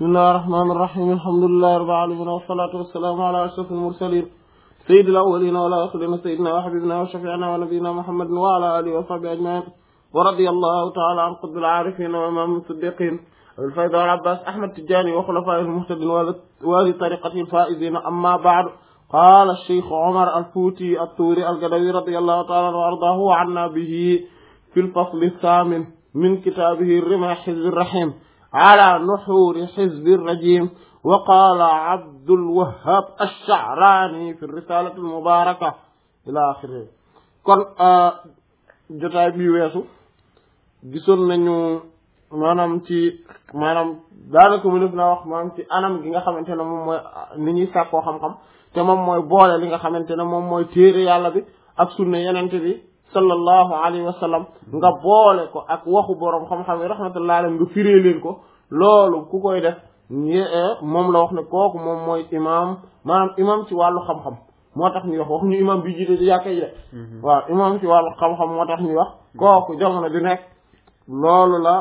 bismillahir rahmanir rahim alhamdulillahi rabbil alamin wassalatu wassalamu ala ashrafil mursalin sayyidil awwalin wal akhirin sayyidina wa habibina wa shafi'ina wa nabiyyina muhammadin wa ala alihi wa sahbihi ajma'in wa radiyallahu ta'ala an qutbil arifin wa imam as-siddiqin abil fayda wal abbas ahmad tijani wa khulafa'il muhtadin wa li tariqatil faizin amma ba'd qala ash-shaykh umar al-futi at-turi al-gadawi radiyallahu ta'ala wa ardahu wa 'anna bihi fil fasl ath-thamin min kitabihi rimah hizb ar-rahim على نحور حزب الرجيم وقال عبد الوهاب الشعراني في الرسالة المباركة إلى آخره kon jotaay bi weesu gisoon nañu maanaam daanaka mu def naa wax maanaam ci anam gi nga xamante ne moom mooy ni ñuy sàkkoo xam-xam te moom mooy boole li nga xamante ne moom mooy téere yàlla bi ak sunna yenente bi sallallahu alayhi wa sallam nga boole ko ak waxu boroom xam-xam yi rahmatullahi alayhi nga firee leen ko loolu ku koy def moom la wax ne kooku moom mooy imam maanaam imam ci wàllu xam-xam moo tax ñuy wax waxuñu imam bi jiite di jàkka yi de waaw imam ci wàllu xam-xam moo tax ñuy wax kooku jamono di nekk loolu la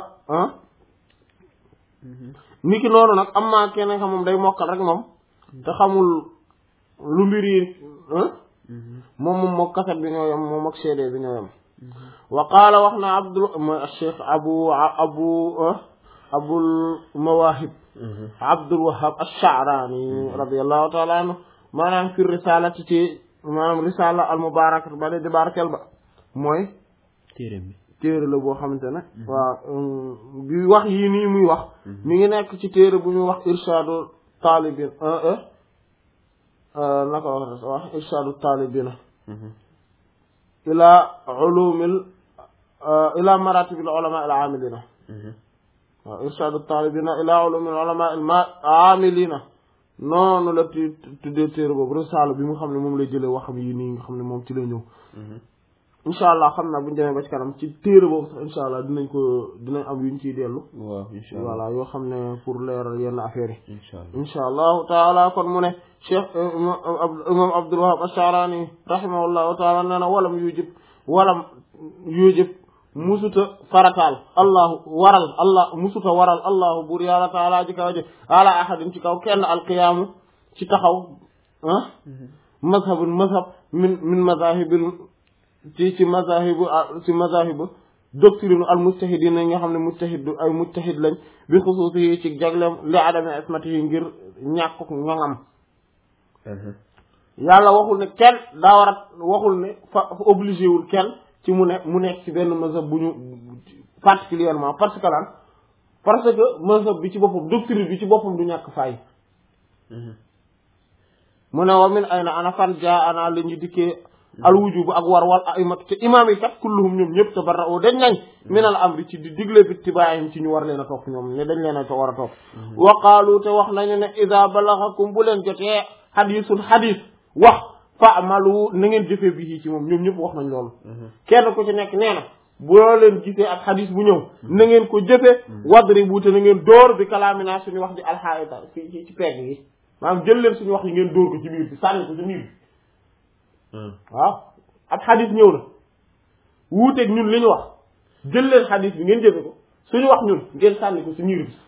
niki noonu nag am maa kenn xam moom day mokkal rek moom te xamul lu mbir yi moom kaset bi ñoo yem moom ak CD bi ñoo yem wa qaala wax na cheikh abul mawahib abdul wahab ash-sha'rani radiyallahu ta'ala anhu maanaam fi risala ci maanaam risala al mubarakah ba de barkel ba mooy téere la boo xamante ne waaw bi wax yii nii muy wax mi ngi nekk ci téere bu ñu wax irshadu talibin naka wax irshadu talibina ila maratibil ulama al amilina waaw irshadu talibina ila ulumil ulama al amilina noonu la tuddee téere boobu risala bi mu xam ne moom lay jëlee waxam yi nii nga xam ne moom ci la ñëw incha allah xam naa bu ñu demee ba ci kanam ci téere boobu sax incha allah dinañ am yu ñu ciy dellu waaw incha allah voilà yoo xam ne pour leeral yenn affaires yi incha allahu taala kon mu ne cheikh imam Abdul Wahab Ash-Sha'rani rahimahullahu taala nee na walam yujib musuta farataal musuta waral allahu buur yàlla taala ji kaw ji ala ahadin ci kaw kenn alqiyaamu ci taxaw mazhab min mazahibil ci mazahibu doctrine al mujtahidin yi nga xam ne mujtahid lañ bi xusuusi yi ci jagleem li adami ismati yi ngir ñàkkuk ñoŋam yàlla waxul ne kenn daa war a waxul ne fa obligé wul kenn ci mu nekk ci benn mazhab bu ñu particulièrement parce que mazhab bi ci boppam doctrine bi ci boppam du ñàkk fay mu ne wa min ayna ana fan jaa ana la ñu dikkee al wujubu ak war wal aimat te imaam yi kat kulluhum ñoom ñëpp tabarra'u dañ nañ minal amri ci di digle bi tibaayam ci ñu war leen a topp ñoom ne dañ leen a war a topp wa qaalu te wax nañu ne ida balaghakum bu leen jotee xadiisul xadiis wax fa'malu na ngeen jëfee bi ci moom ñoom ñëpp wax nañ loolu kenn ku ci nekk nee na boo leen gisee ak xadiis bu ñëw na ngeen ko jëfee wadribu te na ngeen dóor bi kalaamina suñu wax di alxaayita ci pegg yi maanaam jël leen suñu wax yi ngeen dóor ko ci biir bi sànni ko ci biir bi waaw ab xadis ñëw na wuuteeg ñun li ñu wax jël leen xadis bi ngeen jëfe ko suñu wax ñun ngeen sànni ko si niir bi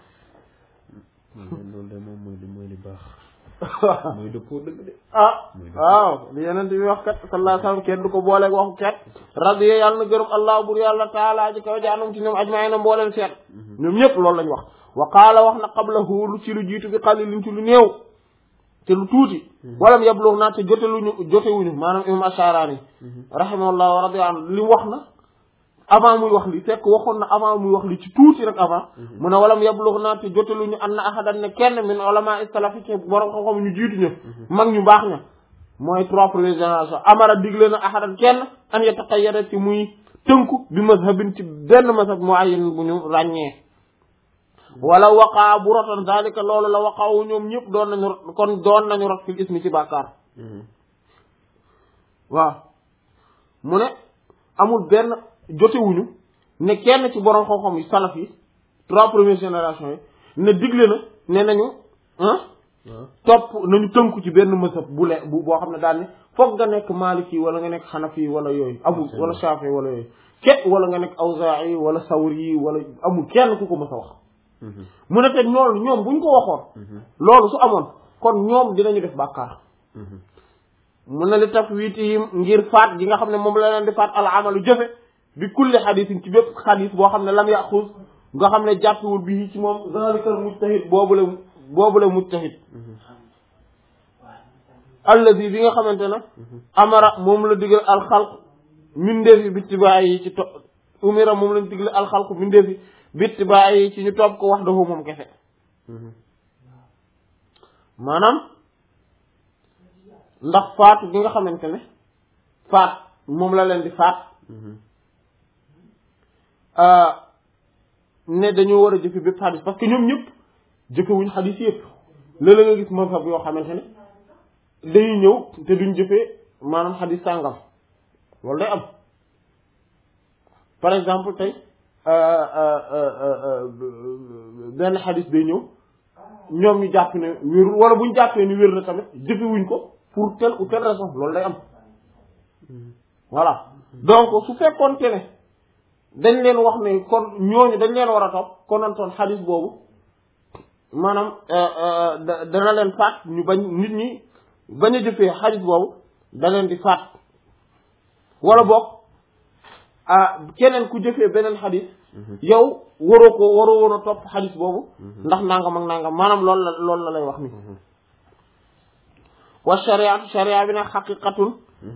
loolu de moom mooy li baax mooy dëppoo dëgg de waaw li yeneen bi wax kat sallallahu alayhi wasallam kenn du ko booleeg waxu ket radiya yàlla na gërëm allah bur yàlla taala ji kaw jaanum ci ñoom ajmaay na mbooleen seet ñoom ñëpp loolu lañ wax wa qaala wax na qablahu lu ci lu jiitu bi qalilin ci lu néew te lu tuuti walam yablugh naa te jotewuñu maanaam imam Ash-Sha'rani rahimahullah wa radiya anhu li mu wax na avant muy wax li fekk waxoon na avant muy wax li ci tuuti rek avant mu ne walam yablugh naa te joteluñu an na ahadan ne kenn min ulama istalafi ci borom xam-xam ñu jiitu ña mag ñu baax ña mooy trois premières générations amara digle na ahadan kenn an yataqayyada ci muy tënku bi mazhabin ci benn mazhab muayyan bu ñu ràññee wala waqaa bu rotoon zalika loolu la waqaawu ñoom ñëpp doon nañu rot fil ismi ci bàkkaar waaw mu ne amul benn jotewuñu ne kenn ci borom xam-xam yi salaf yi trois premières générations yi ne digle na ne nañu topp nañu tënku ci benn mësab boo xam ne daal ne foog nga nekk maliki wala nga nekk xanafi wala yooyu amul wala shafi wala yooyu wala nga nekk awzaa'i wala sawri wala amul kenn ku ko mës a wax mu ne te loolu ñoom buñ ko waxoon loolu su amoon kon ñoom dinañu def bàkkaar mu ne li taf wiitihim ngir faat gi nga xam ne moom la leen di faat al amalu jëfe bi kulli xadisin ci bépp xadis boo xam ne lam yaxuus nga xam ne jàppwul bi ci moom zalikal mujtahid boobu la mujtahid alladi bi nga xamante ne amara moom la digal alxalq mindeef yi bittibaay yi ci umira moom lañ digal alxalq mindeef yi bittibaay yi ci ñu topp ko wax dafa moom kese maanaam ndax faatu gi nga xamante ne faat moom la leen di faat ne dañoo war a jëfe bépp xadis parce que ñoom ñëpp jëfewuñ xadis yëpp léeg-léeg nga gis mazhab yoo xamante ne dañuy ñëw te duñ jëfee maanaam xadis sàngam loolu day am par exemple tey benn xadis day ñëw ñoom ñu jàpp ne wérul wala buñ jàppee ni wér na tamit jëfewuñ ko pour telle ou telle raison loolu day am voilà donc su fekkoonte ne dañ leen wax ne kon ñooñu dañ leen war a topp konantoon xadis boobu maanaam dana leen faat ñu bañ nit ñi bañ a jëfee xadis boobu da leen di faat wala boog keneen ku jëfee beneen xadis yow waroo woon a topp xadis boobu ndax nangam ak nangam maanaam loolu la lay wax ni wa sharia bi nag xaqiqatun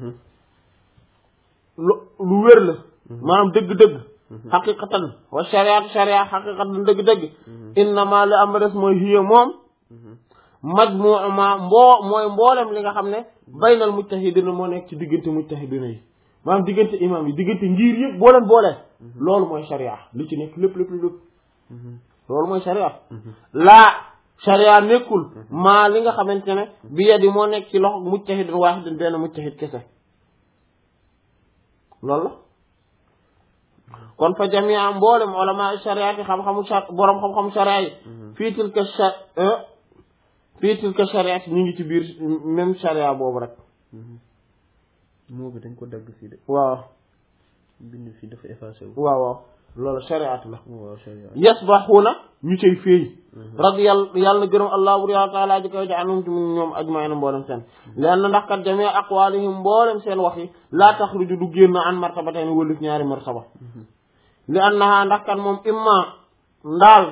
lu wér la maanaam dëgg-dëgg xaqiqatan wa sharia xaqiqatan dëgg-dëgg innama li am des mooy hiya moom majmuu ma mooy mboolem li nga xam ne baynal mujtahidina moo nekk ci diggante mujtahidina yi maanaam diggante imam yi diggante ngir yëpp boo leen boolee loolu mooy sharia li ci nekk lépp loolu mooy sharia laa sharia nekkul maa li nga xamante ne bi yadi moo nekk ci loxo mujtahidin waahidin benn mujtahid kese loolu la kon fa jamia mboolem ulama sharia yi boroom xam-xamu sharia yi fii tilka sharia ñu ngi ci biir même sharia boobu rek moo bi dañ ko dagg fii de waaw bind fii dafa effacé wu waaw loolu shariat la waaw shariat yasbaxuuna ñu cay féey yàlla na gërëm allah bur yàlla taala ji koy anum ci ñoom ajmaina mboolem seen leen na ndax kat jamee aqwalihim mboolem seen wax yi laa taxruju du génn an martabatayn wëlif ñaari martaba li annaha ndax kat moom imma ndaal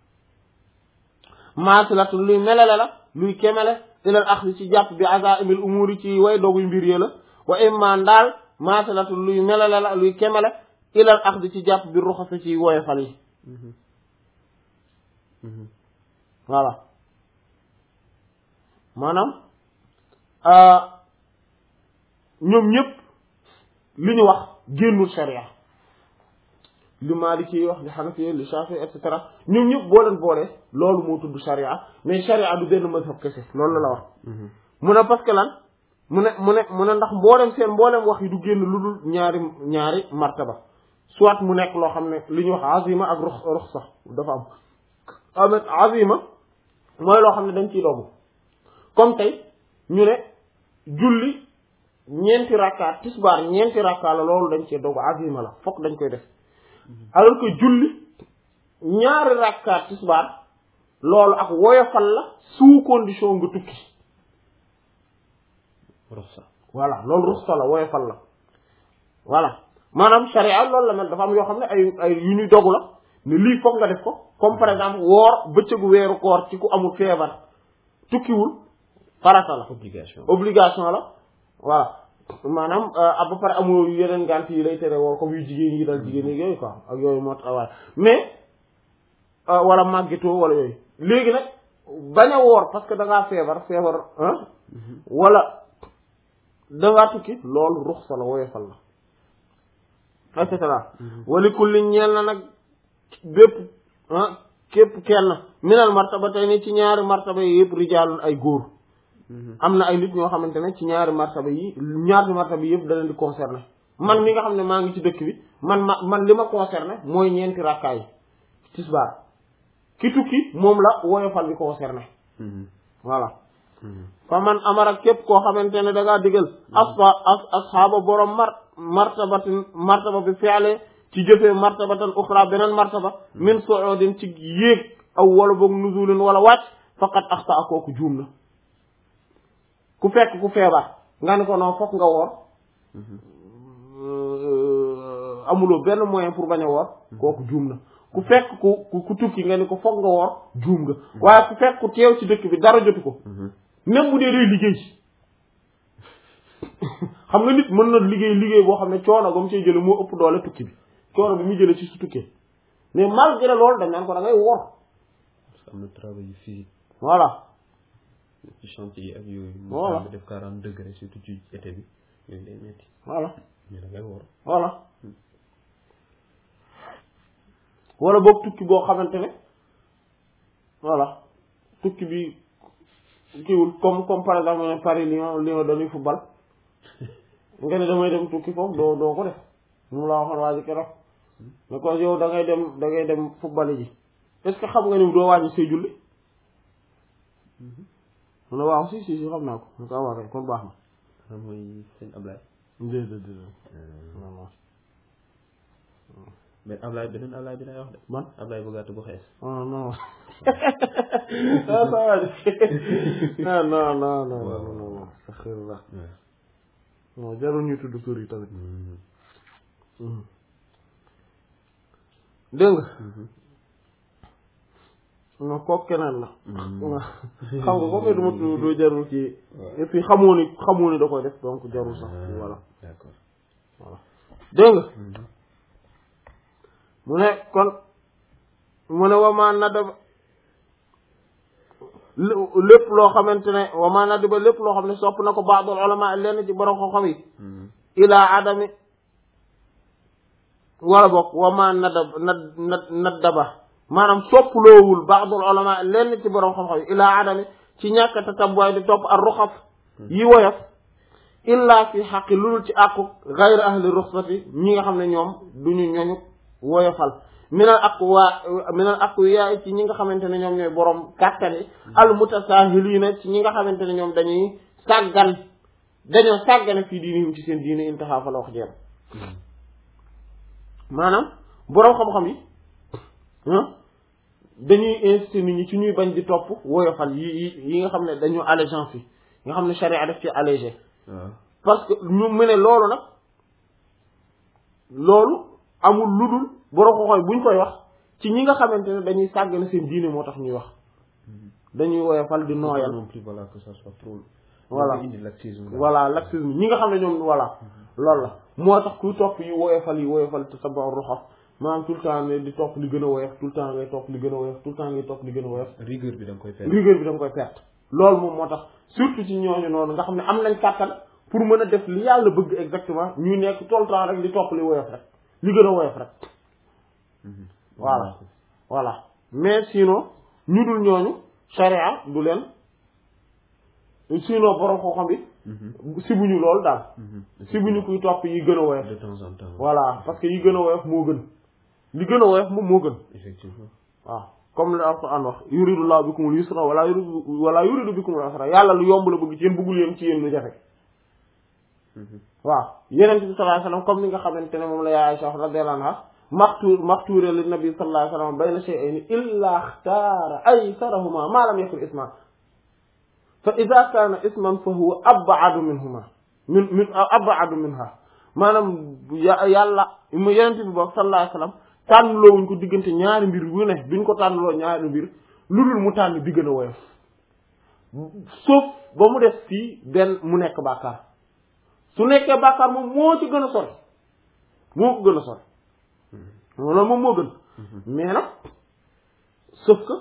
maasilatu luy melale la luy kemele ilal axdi ci jàpp bi azaimil umuri ci way doguy mbir yi la wa imma ndaal maasilatu luy melale la luy kemele ilal axdi ci jàpp bi ruxasa ci woyofal yi voilà maanaam ñoom ñëpp li ñu wax génnul sharia li Maliki yi wax li Hanafi li Shafi et cetera ñoom ñëpp boo leen boolee loolu moo tudd sharia mais sharia du benn mazhab kese loolu la wax mu ne parce que lan mu ne ndax mboolem wax yi du génn lu dul ñaari martaba soit mu nekk loo xam ne li ñuy wax azima ak ruxsa dafa am azima mooy loo xam ne dañ ciy doomu comme tey ñu ne julli ñeenti rakka tisbaar ñeenti rakka la loolu dañ cee dogu azima la fokk dañ koy def alors que julli ñaari rakka tisbaar loolu ak woyofal la sous condition nga tukki ruxsa voilà loolu ruxsa la woyofal la voilà maanaam sharia loolu la mel dafa am yoo xam ne ay yu ñuy dogu la ne lii foog nga def ko comme par exemple woor bëccëgu weeru koor ci ku amul feebar tukkiwul farata la obligation la voilà maanaam ba pare amul yeneen ngànt yi lay tere woor comme yu jigéen yi dal jigéen yi yooyu quoi ak yooyu moo tax waaye mais wala màggetoo wala yooyu léegi nag bañ a woor parce que da ngaa feebar wala da ngaa tukki loolu ruxsa la woyofal la et cetera wali kulli ñeel na nag bépp képp kenn minal martaba tey ni ci ñaari martaba yi yëpp rijaalun ay góor am na ay nit ñoo xamante ne ci ñaari martaba yi yëpp da leen di concerné man mi nga xam ne maa ngi ci dëkk bi man li ma concerné mooy ñeenti rakkaay yi tisbaar ki tukki moom la woyofal bi concerné voilà fa man amara képp koo xamante ne da ngaa digal asxaaba borom martaba bi fi'le ci jëfee martabatan uxra beneen martaba min su'udin ci yéeg aw wala boog nuzulin wala wàcc faqat axta a kooku juum na ku fekk ku feebar nga ne ko non fokk nga woor amuloo benn moyen pour bañ a woor kooku juum na ku fekk ku tukki nga ne ko fokk nga woor juum nga waaye ku fekk ku teew ci dëkk bi dara jotu ko même bu dee day liggéey xam nga nit mën na liggéey boo xam ne coono ba mu cay jële moo ëpp doole tukki bi coono bi mu jële ci su tukkee mais malgré loolu dañ naan ko da ngay woor parce que am na travail yu physique voilà ci chantier yi ak yooyu voilà mu def 40 degrés surtout ci été bi yooyu day metti voilà mais da ngay woor voilà wala boog tukki boo xamante ne voilà tukki bi kiiwul comme par exemple Paris Lyon dañuy football nga ne damay dem tukki foofu doo ko def mu la waxoon waa ji keroog ne ko yow da ngay dem football ji est-ce que xam nga ni doo wàññi say julli mu ne waaw si xam naa ko mu ko waa kay kon baax na xam mooy sëñ Ablaye déedéet mais Ablaye beneen Ablaye bi lay wax de man Ablaye bu gàtt bu xees non non non sa xër la non jarul ñu tudd tur yi tamit dégg nga non kooku keneen la xam nga comme duma tudd doo jarul ci et puis xamoo ni da koy def donc jarul sax voilà d'accord voilà dégg nga mu ne kon mu ne wamaa nadaba lépp loo xamante ne wamaa nadaba lépp loo xam ne sopp na ko ba'dul ulama lenn ci borom xam-xam yi ilaa adami wala bokk wamaa nadaba maanaam sopploowul ba'dul ulama lenn ci borom xam-xam yi ilaa adami ci ñàkk tatabbuwaay di topp ar ruxaf yi woyof illaa fi xaqi lulul ci àqu gayr ahli ruxsati ñi nga xam ne ñoom duñu ñoñu woyofal minal aqwiya ci ñi nga xamante ne ñoom ñooy borom kàttan yi al mutasahilina ci ñi nga xamante ne ñoom dañoo sàggane fii diinihim ci seen diine intaha fa la wax jeex maanaam borom xam-xam yi dañuy inciter nit ñi ci ñuy bañ di topp woyofal yi nga xam ne dañu allégeance yi nga xam ne charia daf ci allégé parce que ñu mu ne loolu nag loolu amul ludul borom xoxoy buñ koy wax ci ñi nga xamante ne dañuy sàggane seen diine moo tax ñuy wax dañuy woyofal di nooyal non plus voilà que ça soit trop voilà laxisme ñi nga xam ne ñoom voilà loolu la moo tax kuy topp yi woyofal te sa ba ruxaf maanaam tout le temps ne di topp li gën a woyof tout le temps ngay topp li gën a woyof tout le temps ngay topp li gën a woyof rigueur bi da nga koy perte loolu moom moo tax surtout ci ñooñu noonu nga xam ne am nañ kàttan pour mën a def li yàlla bëgg exactement ñu nekk tout le temps rek di topp li woyof rek li gën a woyof rek voilà mais sinon ñu dul ñooñu charia du leen sinon borom koo xam bi sibuñu loolu daal sibuñu kuy topp yi gën a woyof de temps en temps voilà parce que yi gën a woyof moo gën li gën a woyof moom moo gën effectivement waaw comme la Alxuraan wax yuridullahu bikumul yusra wala yuridu bikumul usra yàlla lu yomb la bëgg ci yéen bëggul yéen ci yéen lu jafe waaw yeneen bi sallallahu alayhi wasallam comme ni nga xamante ne moom la yaa Aisha radiyallahu anha maxtuure li nabi sallallahu alayhi wasallam bayna shay'ayni illa ixtaara aysarahuma ma lam yakun isman fa idha kana isman fa huwa ab'adu minhuma min ab'adu minha maanaam yàlla mu yeneen bi boobu sallallahu alayhi wasallam tànnloo wuñ ko diggante ñaari mbir yu ne duñ ko tànnloo ñaari mbir lu dul mu tànn bi gën a woyof sauf ba mu def fii benn mu nekk bàkkaar su nekkee bàkkaar moom moo ci gën a sori moo ko gën a sori loolu moom moo gën mais nag sauf que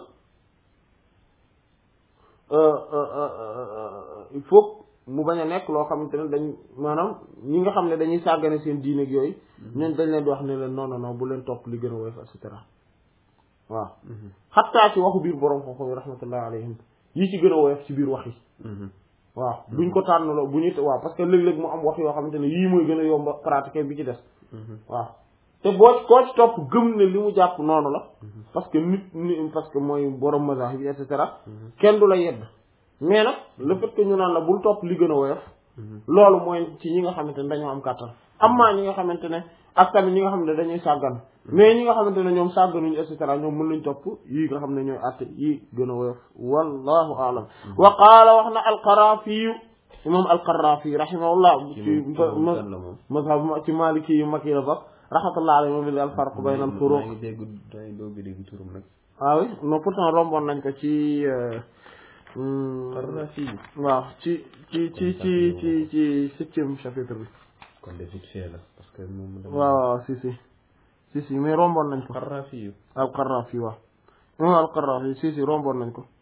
il faut mu bañ a nekk loo xamante ne dañ maanaam ñi nga xam ne dañuy sàggane seen diine ak yooyu ñooñ dañ leen di wax ne leen non bu leen topp li gën a woyof et cetera waaw xattaa ci waxu biir borom xooxo yi rahmatullah alayhim yi ci gën a woyof ci biir wax yi waaw duñ ko tànnloo bu ñu waaw parce que léeg-léeg mu am wax yoo xamante ne yii mooy gën a yomba pratiquer bi ci des waaw te koo ci topp gëm ne li mu jàpp noonu la parce que parce que mooy borom mazahib bi et cetera kenn du la yedd mais nag le fait que ñu naan la bul topp li gën a woyof loolu mooy ci ñi nga xamante ne dañoo am kàttan amma ñi nga xamante ne ak tamit ñi nga xam ne dañuy sàggan mais ñi nga xamante ne ñoom sàgganuñu et cetera ñoom mën nañ topp yii nga xam ne ñooy àtte yii gën a woyof wallahu a'lam wa qaala wax na al-Qaraafi imam al-Qaraafi rahimahullah ci mazhab ci maliki yu mag yi la bokk rahmatullah alayhi moom al farq bayna al furuq dégg turam nag ah oui non pourtant romboon nañ ko ci Qaraafi waaw ci septième chapitre bi kon de vite fait la parce que moom waaw si mais romboon nañ ko Qaraafi al-Qaraafi waaw imam al-Qaraafi si romboon nañ ko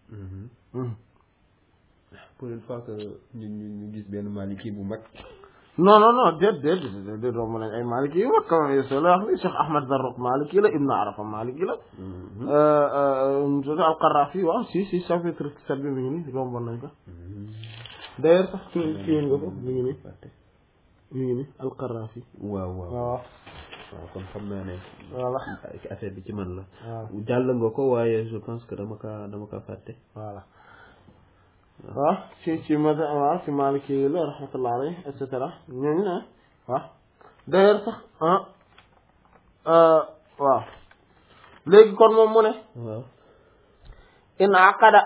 pour une fois que ñu gis benn maliki bu mag non déet romb nañ ay maliki yu mag comme yo la wax ni Cheikh Ahmad Zarruq maliki la Ibn Arafa maliki la al-Qaraafi waaw si chapitre 7 bi mi ngi ni romboon nañ ko d'ailleurs sax kiiwén nga ko mi ngi ni al-Qaraafi waaw kon xam naa ne voilà affaire bi ci man la waaw jàll nga ko waaye je pense que dama ka fàtte voilà waaw ci mazhab waaw ci maliki la rahmatullah alayhi et cetera ñooñu ne waaw d'ailleurs sax waaw léegi kon moom mu ne waaw in aqada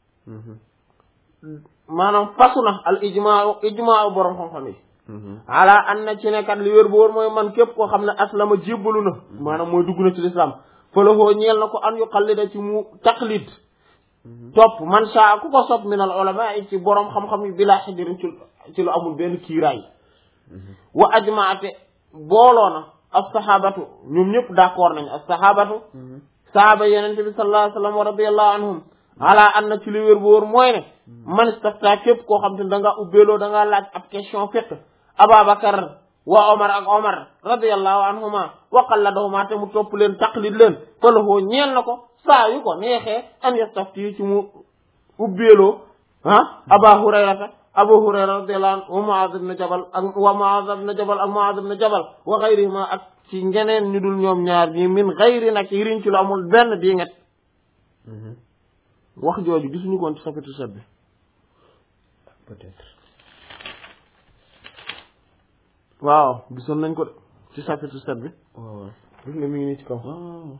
maanaam fasu na al ijmaa borom xam-xam yi ala an na ci nekkat li wér bu wóor mooy man képp koo xam ne aslama jébbalu na maanaam mooy dugg na ci l'islam falahoo ñeel na ko an yu xallida ci mu taqlid topp man saa ku ko sopp min al ulama ci borom xam-xam yi bila xajarin ci lu amul benn kiiraay wa ajmaate booloo na as-sahabatu ñoom ñëpp d'accord nañ as-sahabatu sahaaba yenente bi sallallahu alayhi wa sallam wa radiyallahu anhum ala an na ci li wér bu wóor mooy ne man istafta képp koo xam te ne da ngaa ubbeeloo da ngaa laaj ab question fiqh Ababakar wa Omar ak Omar radiyallahu anhuma wa qalladahuma te mu topp leen taqlid leen falahoo ñeel na ko saa yu ko neexee an yastafti ci mu ubbeeloo Abu Hurayra radiyallahu anhu wa Mu'adh ibn Jabal ak Mu'adh ibn Jabal wa ghayrihima ak ci ngeneen ñu dul ñoom ñaar ñi min ghayri nag yiriñ ci lu amul benn di nget wax jooju gisuñu koon ci chapitre 7 bi peut-être waaw gisoon nañ ko ci chapitre 7 bi waaw gis nga mi ngi nii ci kaw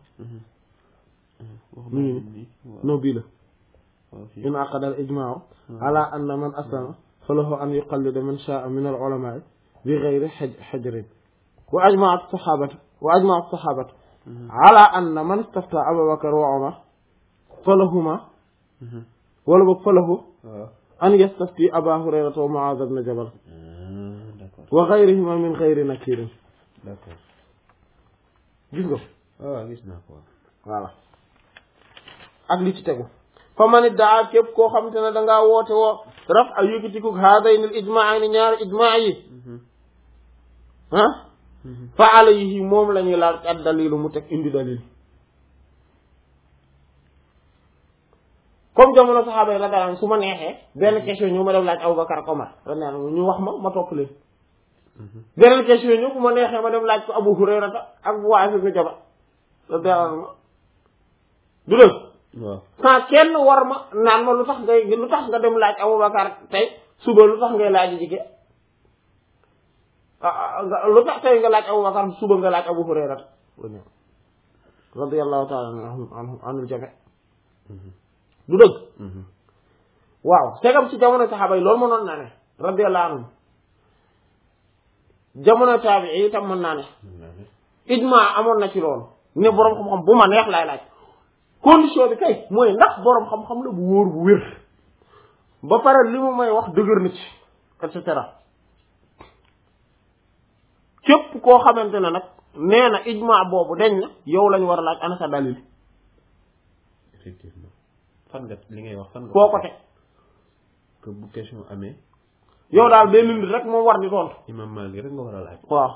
mi ngi nii non bii la in aqada al ijma'u ala anna man aslama falahu an yuqallida man sha'a min al ulama'i bi ghayri hajrin wa ajma'a as-sahabatu ala anna man istafta Abu Bakr wa Umar falahuma wala boog falahu an yastafti Aba Hurayrata wa Mu'adh ibn Jabal wa ghayrihima min ghayri nakirin d'accord gis nga waaw gis naa ko voilà ak li ci tegu fa man iddaa képp koo xam te ne da ngaa woote woo raf a yëkkatiku haadayni al ijmaa ni ñaari ijmaa yi fa alayhi moom la ñuy laaj ak dalilu mu teg indi dalil comme jamono saxaaba yi radiyallahu anhum su ma neexee benn question ñu ma dem laaj Abubakar ak Omar ñu wax ma topp leen beneen question ñu bu ma neexee ma dem laaj ko Abu Hurayrata ak Mu'adh ibn Jabal radiyallahu anhu du dëgg waaw sans kenn war ma naan ma lu tax nga dem laaj Abubakar tey suba lu tax ngay laaj jigéen lu tax tey nga laaj Abubakar suba nga laaj Abu Hurayrata radiyallahu ta'ala anhum jami' du dëgg waaw segam ci jamono saxaaba yi loolu mënoon naa ne radiyallahu anhum jamono taabi'i itam mën naa ne ijmaa amoon na ci loolu ne boroom xam-xam bu ma neex laay laaj condition bi kay mooy ndax boroom xam-xam la bu wóor bu wér ba pare li mu may wax dëgër na ci et cetera képp koo xamante ne nag nee na ijmaa boobu deñ na yow lañu war a laaj ana sa dalil effectivement fan nga li ngay wax fan nga foo ko teg que bu question amee yow daal benn nit rek moom war di tontu imam Malik rek nga war a laaj waaw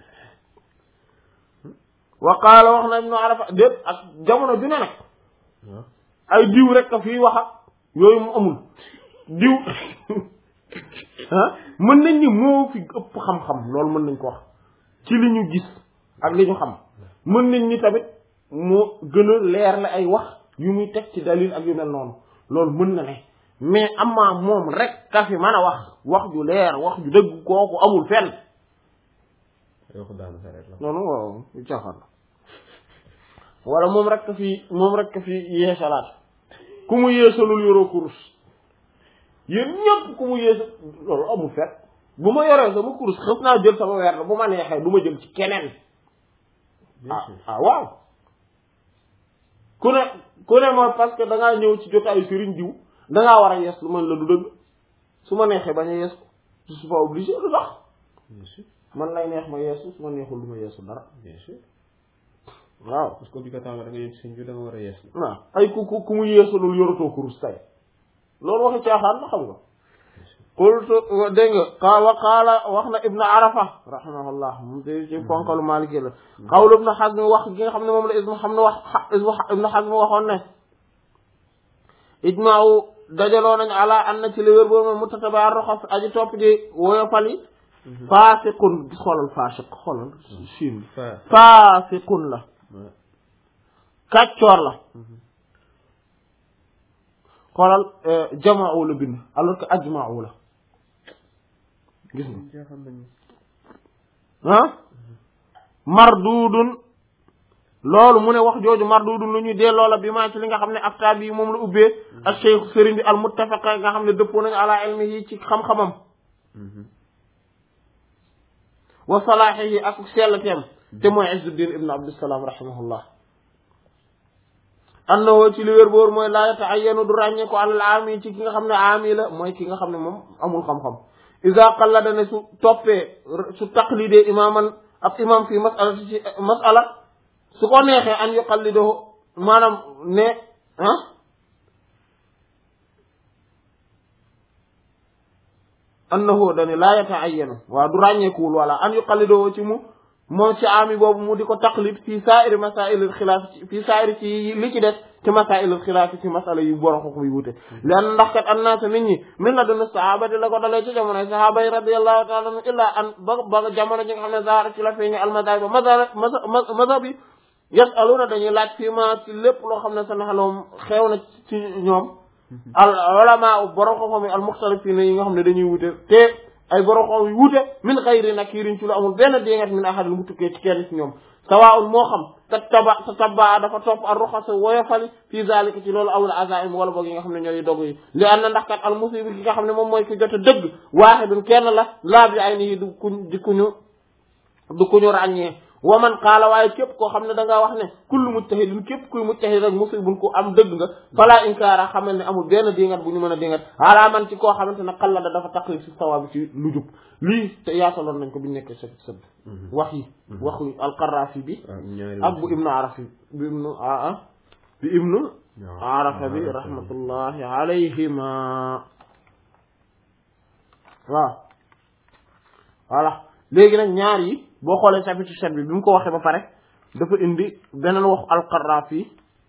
wa qaala wax na Ibnu Arafa déet ak jamono ju ne nag waaw ay diw rek ka fii wax ak yooyu mu amul diw mën nañ ni moo fi ëpp xam-xam loolu mën nañ ko wax ci li ñu gis ak li ñu xam mën nañ ni tamit moo gën a leer la ay wax yu muy teg ci dalil ak yu mel noonu loolu mën na ne mais amaa moom rek ka fi mën a wax ju leer wax ju dëgg kooku amul fenn noonu waaw yu caaxaan wala moom rek ka fi yeesalaat ku mu yeesalul yoroo kurus yéen ñëpp ku mu yeesal loolu amul fenn bu ma yoree sama kurus xës naa jël sama weer bu ma neexee du ma jël ci keneen waaw ku ne ma parce que dangaa ñëw ci jotaayu sëriñ diw dangaa war a yees lu man la du dëgg su ma neexee bañ a yees ko je suis pas obligé lu tax man lay neex ma yeesu su ma neexul du ma yeesu dara bien sûr waaw parce que obligatoirement da nga yegg sëñ bi da nga war a yees waaw ay ku mu yeesalul yoratoo kurus tay loolu waxi caaxaan la xam nga qultu dégg nga wa qaala wax na ibnu arafa rahimahullah mu te ci fonkalu maliki la qawlu ibnu hazm wax gi nga xam ne moom la ibnu hazm waxoon ne ijma'u dajaloo nañ ala an na ci li wér boobu mutataba roxas aji topp ji woyofal yi faasiqun xoolal faasiq xoolal siin faasiqun la kàccoor la xoolal jama'u la bind alors que ajma'u la gis nga mardudun loolu mu ne wax jooju mardudun lu ñuy delloo la bi maa ci li nga xam ne afta bi moom la ubbee ak cheikh sëriñ bi al muttafaqa nga xam ne dëppoo nañu ala ilmi yi ci xam-xamam wa salaahihi ak sellateem te mooy Izzuddin ibn Abdussalam rahimahullah annahu ci li wér boor mooy laa yata'ayyanu du ràññee ko alal aami ci ki nga xam ne aami la mooy ki nga xam ne moom amul xam-xam iza qallada ne su toppee su taqlidee imaaman ak imam fii masala su ko neexee an yuqallidahu maanaam ne annahu dani laa yata'ayyanu waaw du ràññeekuwul wala an yuqallidahu ci moom ci aami boobu mu di ko taqlid fii saa'iri masaa'ilil xilaaf fii saa'iri ci li ci des ci masaa'ilil xilaaf ci masala yu boroxo ko wute lan ndax kat annaasa nit ñi min la duna sahabati la ko dalee ci jamonoy sahaaba yi radiyallahu ta'ala anhum illaa an ba jamono ji nga xam ne zahara ci la feeñu almadhab mazhab yi yasaluna dañuy laaj fii ma ci lépp loo xam ne sanaxaloom xew na ci ñoom al ulama boroxo mi al muxtalifina yi nga xam ne dañuy wute te ay boroxo yu wute min xayri nakirin ci lu amul benn déngat min ahadin mu tukkee ci kenn ci ñoom sawaa'un moo xam tataba dafa topp ar ruxasa woyofali fii zalika ci loolu awul azaim wala boog yi nga xam ne ñooy dogg yi li an na ndax kat al musibi ki nga xam ne moom mooy ki jot a dëgg waahidun kenn la laa bi ay nii du kuñu ràññee wa man qaala waaye képp koo xam ne da ngaa wax ne kullu mujtahidin képp kuy mujtahid rek musibun ku am dëgg nga fala inkaara xamal ne amul benn dingat bu ñu mën a dingat ala man ci koo xamante ne xallada dafa taqlid si sawaab ci lu jub lii te yaataloon nañ ko bi ñu nekkee sëb wax yi waxu al-Qaraafi bi ak bu ibnu arafi bi ibnu arafa bi rahmatullahi alayhima waaw voilà léegi nag ñaar yi boo xoolee chapitre 7 bi mu ko waxee ba pare dafa indi beneen waxu al-Qaraafi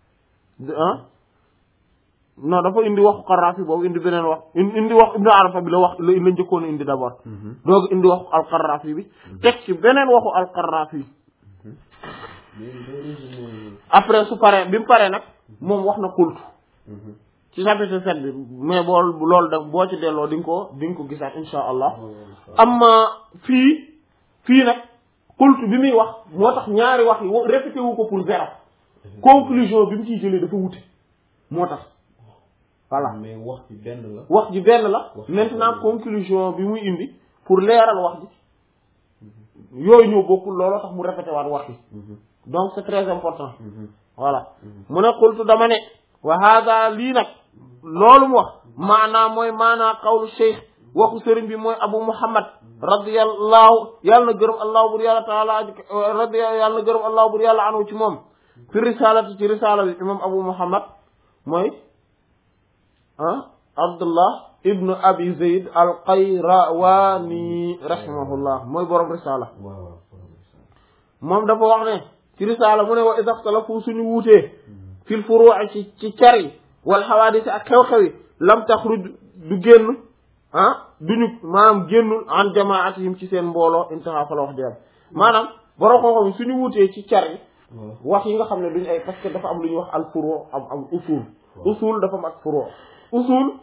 non dafa indi waxu Qaraafi boobu indi beneen wax indi wax Ibnu Arafa bi la njëkkoon indi d'abord donc indi waxu al-Qaraafi bi teg ci beneen waxu al-Qaraafi après su paree bi mu paree nag moom wax na kultu ci chapitre 7 bi mais loolu da boo ci delloo di nga ko gisaat insha allah amma fii nag kultu bi muy wax moo tax ñaari wax yi répété wu ko pour zéro conclusion bi mu ciy jëlee dafa wute moo tax voilà mais wax ji benn la maintenant conclusion bi muy indi pour leeral wax ji yooyu ñoo bokkul looloo tax mu répété waat wax yi donc c'est très important voilà mu ne kultu dama ne wa hada lii nag loolu mu wax maanaa mooy maanaa qawlu cheikh waxu sëriñ bi mooy Abu Muhammad radiyallahu yàlla na gërëm allahu bur yàlla taala yàlla na gërëm allahu bur yàlla anu ci moom fi risalati ci risala bi imam Abu Muhammad mooy Abdullah ibnu Abi Zayd al-Qayrawani rahimahullah mooy borom risala moom dafa wax ne ci risala mu ne wa idha ikhtalafu suñu wuutee fil furu'i ci cari wal hawadith ak xew-xew yi lam taxruj du génn duñu maanaam génnul an jamaatihim ci seen mbooloo intaha fa la wax di am maanaam borom xam-xam suñu wuutee ci car yi wax yi nga xam ne duñu ay parce que dafa am lu ñuy wax al furu am usul dafa am ak furu usul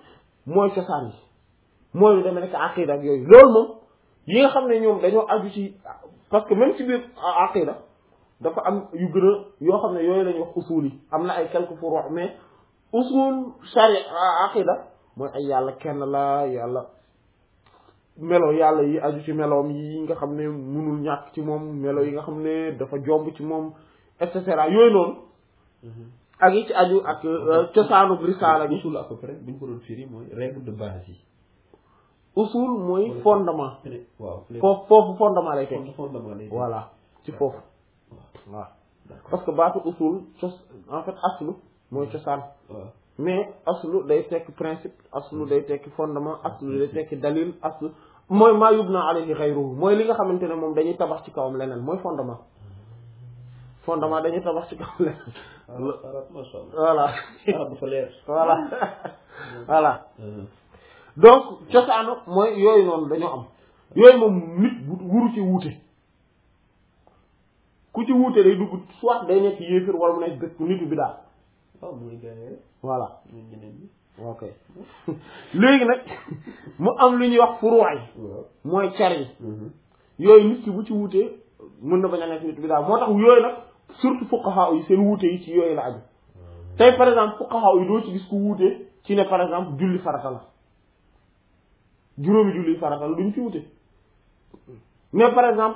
mooy cosaan yi mooy lu demee nekk aqida ak yooyu loolu moom yi nga xam ne ñoom dañoo aju ci parce que même ci biir aqida dafa am yu gën a yoo xam ne yooyu la ñuy wax usul yi am na ay quelques furu' mais usul shari aqida mooy ay yàlla kenn la yàlla melo yàlla yi aju ci meloom yi nga xam ne munul ñàkk ci moom melo yi nga xam ne dafa jomb ci moom et cetera yooyu noonu ak yi ci aju ak cosaanu risaala gi usul à peu près buñ ko doon firi mooy règle de base yi usul mooy fondement waaw foofu fondement lay tekki fondement lay voilà ci foofu waaw parce que baatu usul en fait aslu mooy cosaan mais aslu day tekki principe aslu day tekki fondement aslu day tekki dalil aslu mooy maa yubna alayhi ghayruhu mooy li nga xamante ne moom dañuy tabax ci kawam leneen mooy fondement dañuy tabax ci kawam leneen voilà dafa leer voilà voilà donc cosaanu mooy yooyu noonu dañoo am yooyu moom nit wuru ci wuute ku ci wuute day dugg soit day nekk yéefir wala mu nekk dëkk nitu bi daal voilà ok léegi nag mu am lu ñuy wax furuwaay mooy car yi yooyu nit ki bu ci wuutee mën na bañ a nekk nitu bi daal moo tax yooyu nag surtout fuqaha yi seen wuute yi ci yooyu la aju tey par exemple fuqaha yi doo ci gis ku wuute ci ne par exemple julli farata la juróomi julli farata la duñ ci wute mais par exemple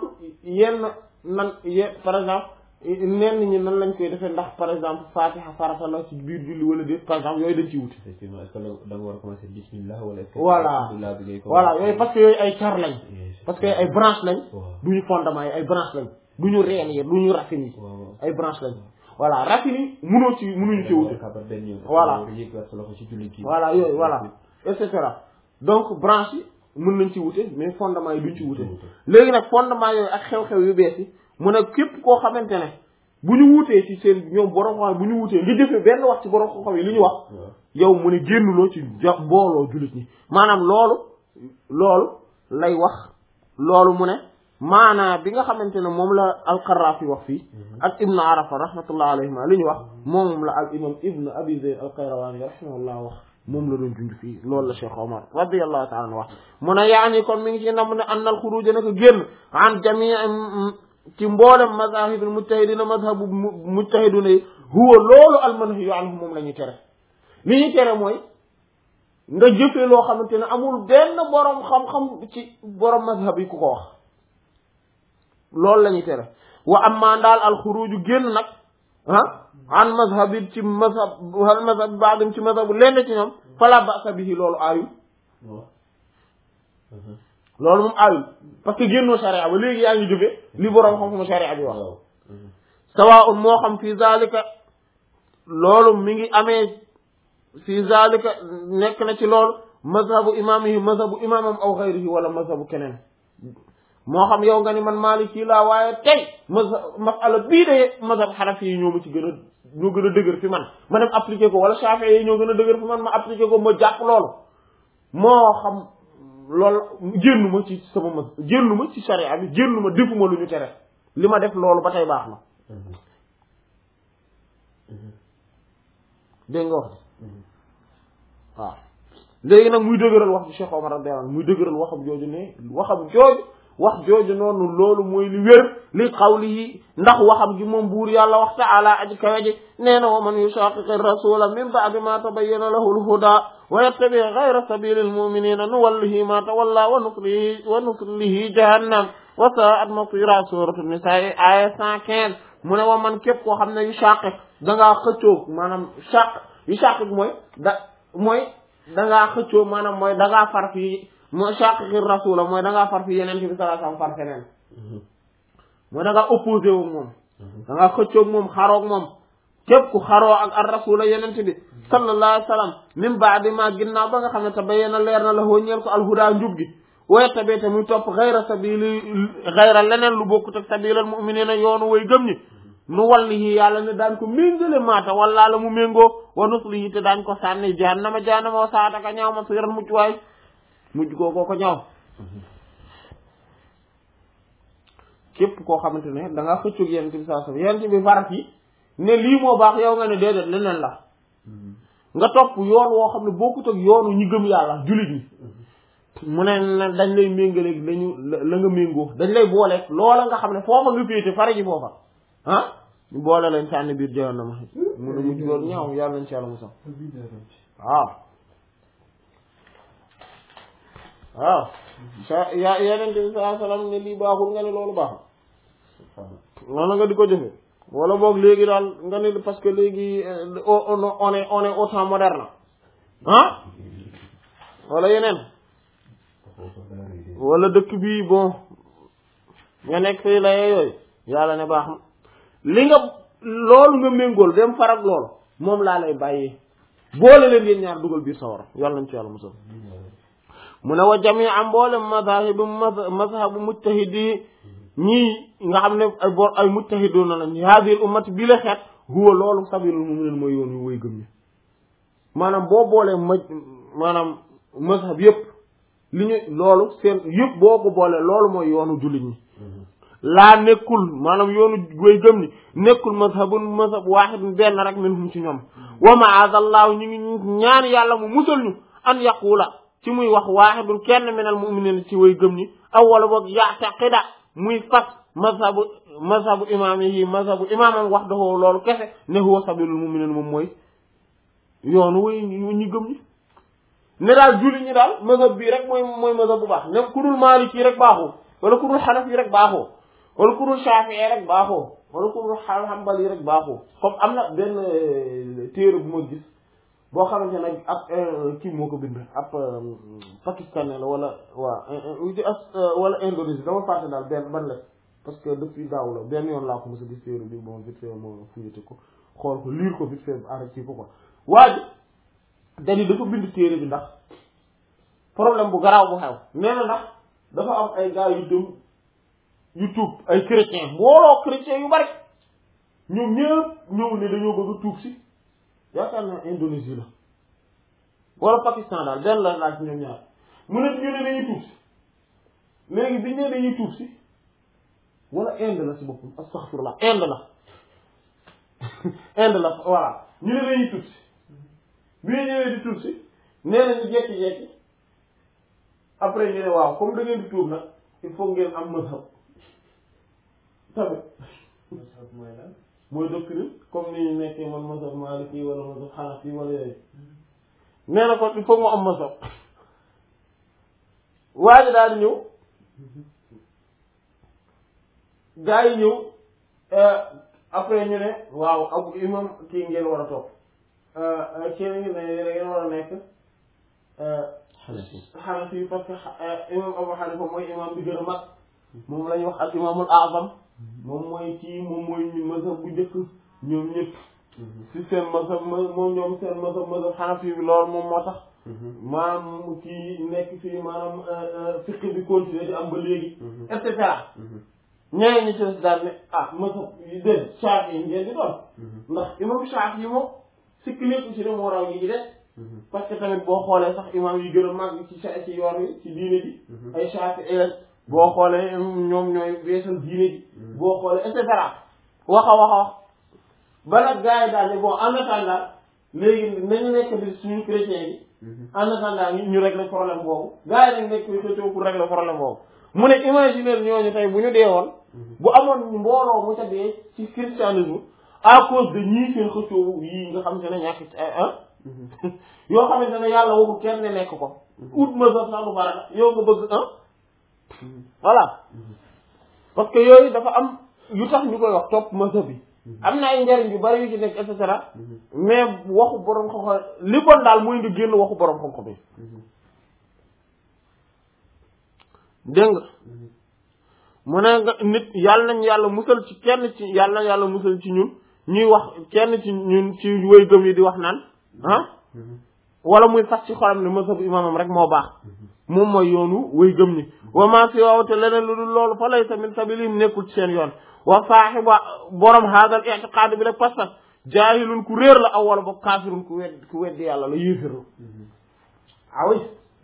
par exemple ñenn ñi nan lañ koy defee ndax par exemple fatiha farata la ci biir julli wala déet par exemple yooyu dañ ciy wute. effectivement est-ce que da nga war a commencer bismillah wala. voilà yooyu parce que yooyu ay car lañ. parce que ay branche lañ. duñu fondement yi ay branche lañ. duñu reen yi duñu racine yi. ay branche lañ. voilà racine yi mënuñu ci wute. voilà voilà yooyu voilà et cetera. donc branche yi mën nañ ci wute mais fondement yi duñ ci wute léegi nag fondement yooyu ak xew-xew yu bees yi mu ne képp koo xamante ne bu ñu wutee ci seen ñoom borom xam bu ñu wutee nga jëfee benn wax ci borom xam yi li ñu wax yow mu ne génnuloo ci mbooloo jullit ñi maanaam loolu lay wax loolu mu ne maanaa bi nga xamante ne moom la al-Qaraafi wax fii ak Ibn Arafa rahmatullah alayhima li ñu wax moom la al imam Ibn Abi Zayd al-Qayrawani rahimahullah wax moom la doon junj fii loolu la Cheikh Omar radiyallahu ta'ala wax mu ne yaani kon mi ngi ci nam ne an al xuruj naka génn an jamii ci mboolem mazahibul mujtahidina mazhabu mujtahiduna yi huwa loolu al manhiyu anhu moom la ñuy tere li ñuy tere mooy nga jëfee loo xamante ne amul benn borom xam-xam ci borom mazhab yi ku ko wax loolu la ñuy tere wa amma daal al xuruju génn nag an mazhab yi ci mazhab hal mazhab baadim ci mazhab lenn ci ñoom fala ba'sa bihi loolu aayul loolu moom aayul parce que génnoo sharia ba léegi yaa ngi jóge li boroom xam-xam sharia bi wax sawaa'un moo xam fi zalika loolu mi ngi amee fi zalika nekk na ci loolu mazhabu imaamihi mazhabu imaamam aw ghayrihi wala mazhabu keneen moo xam yow nga ni man maliki laa waaye tey masala bii de mazhab xanafi yi ñoo gën a dëgër fi man ma dem appliquer ko wala shafi'i yi ñoo gën a dëgër fi man ma appliquer ko ma jàpp loolu moo xam loolu génnuma ci sama ma génnuma ci sharia bi génnuma defuma lu ñu tere li ma def loolu ba tey baax na dégg nga wax waaw léegi nag muy dëgëral wax bi Cheikh Omar radiyallahu anhu muy dëgëral waxam jooju wax jooju noonu loolu mooy li wér li qawlihi ndax waxam gi moom buur yàlla wax ta'ala aji kawe ji nee na wa man yushaqiqi rasula min ba'di ma tabayyana lahu al-huda wa yattabi ghayra sabili al-mu'minina nuwallihi ma tawalla wa nuslihi jahannam wa sa'at masira suratu an-nisa aya 115 mu ne wa man képp koo xam ne yushaqiq dangaa xëccoo maanaam yushaqiq mooy dangaa xëccoo maanaam mooy dangaa far fii mooy shaqiqir rasula mooy dangaa far fi yeneen bi sallallahu alayhi wasallam far feneen mooy dangaa opposé wu moom dangaa xëccoog moom xaroog moom képp ku xaroo ak ar rasula yeneen bi sallallahu alayhi wasallam min ba'di ma ginnaaw ba nga xam ne te bayyana leer na la hoo ñeel ko alhuda njub gi waaye tabee te muy topp xayra leneen lu bokkut ak sabilal mu'minina yoonu way gëm ñi nu wallihi yàlla ne daan ko méngale maata wallaa la mu méngoo wa nuslihi te daañ ko sànni jahannama wa saataka ñaaw ma siran mucc waay mujj kookoo ko ñaaw képp koo xamante ne da ngaa xëccoog yenent bi saa yenent bi farat yi ne lii moo baax yow nga ne déedéet leneen la nga topp yoon woo xam ne bokkut ak yoonu ñi gëm yàlla jullit ñi mu ne dañ lay méngaleeg la nga méngoo dañ lay booleeg loola nga xam ne foofa nga féete fare ji foofa ah ñu boole leen sànni biir jahannama mu ne mujj loolu ñaaw yàlla nañ ci yàlla musal waaw yeneen bi sallallahu alayhi wasallam ne lii baaxul nga ne loolu baaxul noonu nga di ko jëfe wala boog léegi daal nga ne parce que léegi on est au temps moderne ah wala yeneen wala dëkk bi bon nga nekk fii la yooyu yàlla ne baax na li nga loolu nga méngool dem farag loolu moom laa lay bàyyee boole leen yéen ñaar dugal biir sawara yàlla nañ ci yàlla musal mu ne wa jami am mboolem mazhabu mujtahidi ñii nga xam ne ay mujtahiduna lañ hadhihi ummati bi la xeet huwa loolu sabilul mu'minin mooy yoon yu woy gëm ñi maanaam boo boolee maanaam mazhab yëpp li ñu loolu seen yëpp boo ko boolee loolu mooy yoonu jullit ñi laa nekkul maanaam yoonu woy gëm ni nekkul mazhab waahidun benn rek minhum ci ñoom wa ma'adallahu ñu ngi ñaan yàlla mu musal ñu an yaqula ci muy wax waahidun kenn minal mu'minin ci woy gëm ñi aw wala boog ya'taqida muy fas mazhabu imaamihi mazhabu imaamam wax dafa loolu kese ne huwa sabilul mu'minin moom mooy yoonu woy ñi gëm ñi ne daal julli ñi daal mazhab bii rek mooy mazhab bu baax ne ku dul Maliki rek baaxoo wala ku dul Hanafi rek baaxoo wala ku dul Shafi'i rek baaxoo wala ku dul Hanbali rek baaxoo comme am na benn téere bu ma gis boo xamante ne ab kii moo ko bind ab pakistanais la wala wala Indonésie dama fàtte daal ban la parce que depuis daaw la benn yoon laa ko mos a gis téere bi bon vite fait moo fuyete ko xool ko lire ko vite fait arrêté ko quoi waaye dañu dafa bind téere bi ndax problème bu garaaw bu xew nee na ndax dafa am ay gars yu dem yu tuub ay chrétien mbooloo chrétien yu bari ñoom ñëpp ñëw ne dañoo bëgg a tuub si yaakaar naa Indonésie la wala Pakistan daal benn la laaj ñoom ñaar mu ne ñu ne dañuy tuub si léegi biñ ne dañuy tuub si wala Inde la si boppam astaghfirullah Inde la voilà ñu ne dañuy tuub si bi ñu ñëwee di tuub si nee na ñu jekki-jekki après ñu ne waaw comme da ngeen di tuub nag il faut ngeen am mazhab tamit mazhab mooy lan mooy doctrine comme ni ñu nekkee man mazhab Maliki wala mazhab Hanafi wala yooyu nee na ko il faut mu am mazhab waa ji daal di ñëw gaa yi ñëw après ñu ne waaw abu imam kii ngeen war a topp kii ngi ne ngeen war a nekk Hanafi parce que imam Abu Hanifa mooy imam bi gën a mag moom la ñuy wax ak imamul azam moom mooy kii moom mooy mazhab bu njëkk ñoom ñëpp si seen mazhab moom ñoom seen mazhab Hanafi bi loolu moom moo tax maanaam kii nekk fii maanaam fiqh bi continuer di am ba léegi et cetera ñeneen ñi ci des daal ne mazhab yi dén Shafi'i yi ngeen di doon ndax imam Shafi'i yi moom sikk lépp ci ne moo raw yi ci des parce que tamit boo xoolee sax imam yi gën a mag ci yoon wi ci diine ji ay Shafi'i boo xoolee ñoom ñooy weesal diine ji boo xoolee et cetera wax ba nag gars yi daal ne bon en attendant léegi nañu nekk di suñu chrétien yi en attendant ñu régler problème boobu gars yi nag nekk koy xëccoo pour régler problème boobu mu ne imaginer ñooñu tey bu ñu deewoon bu amoon mbooloo mu ca dee ci christianisme à cause de ñii seen xëccoo yii nga xam te ne ñàkk yoo xamante ne yàlla waxu kenn ne nekk ko ut mazhab sax bu baraka yow nga bëgg voilà parce que yooyu dafa am yu tax ñu koy wax topp mazhab bi am na ay njariñ yu bari yu ci nekk et cetera mais waxu borom xam-xam li bon daal mooy nga génn waxu borom xam-xam bi dégg nga mu ne nga nit yàlla nañ yàlla musal ci kenn ci yàlla musal ci ñun ñuy wax kenn ci ñun ci woy gëm yi di wax naan wala muy fas ci xolam ne mazhab imamam rek moo baax moom mooy yoonu woy gëm ñi wa maa fi waaw te leneen lu dul loolu fa laysa min sabilihim nekkul ci seen yoon wa saaxiba borom haadal i'tiqaad bi rek pas-pas jaahilun ku réer la aw wala boog kaafirun ku weddi yàlla la yéefér la awi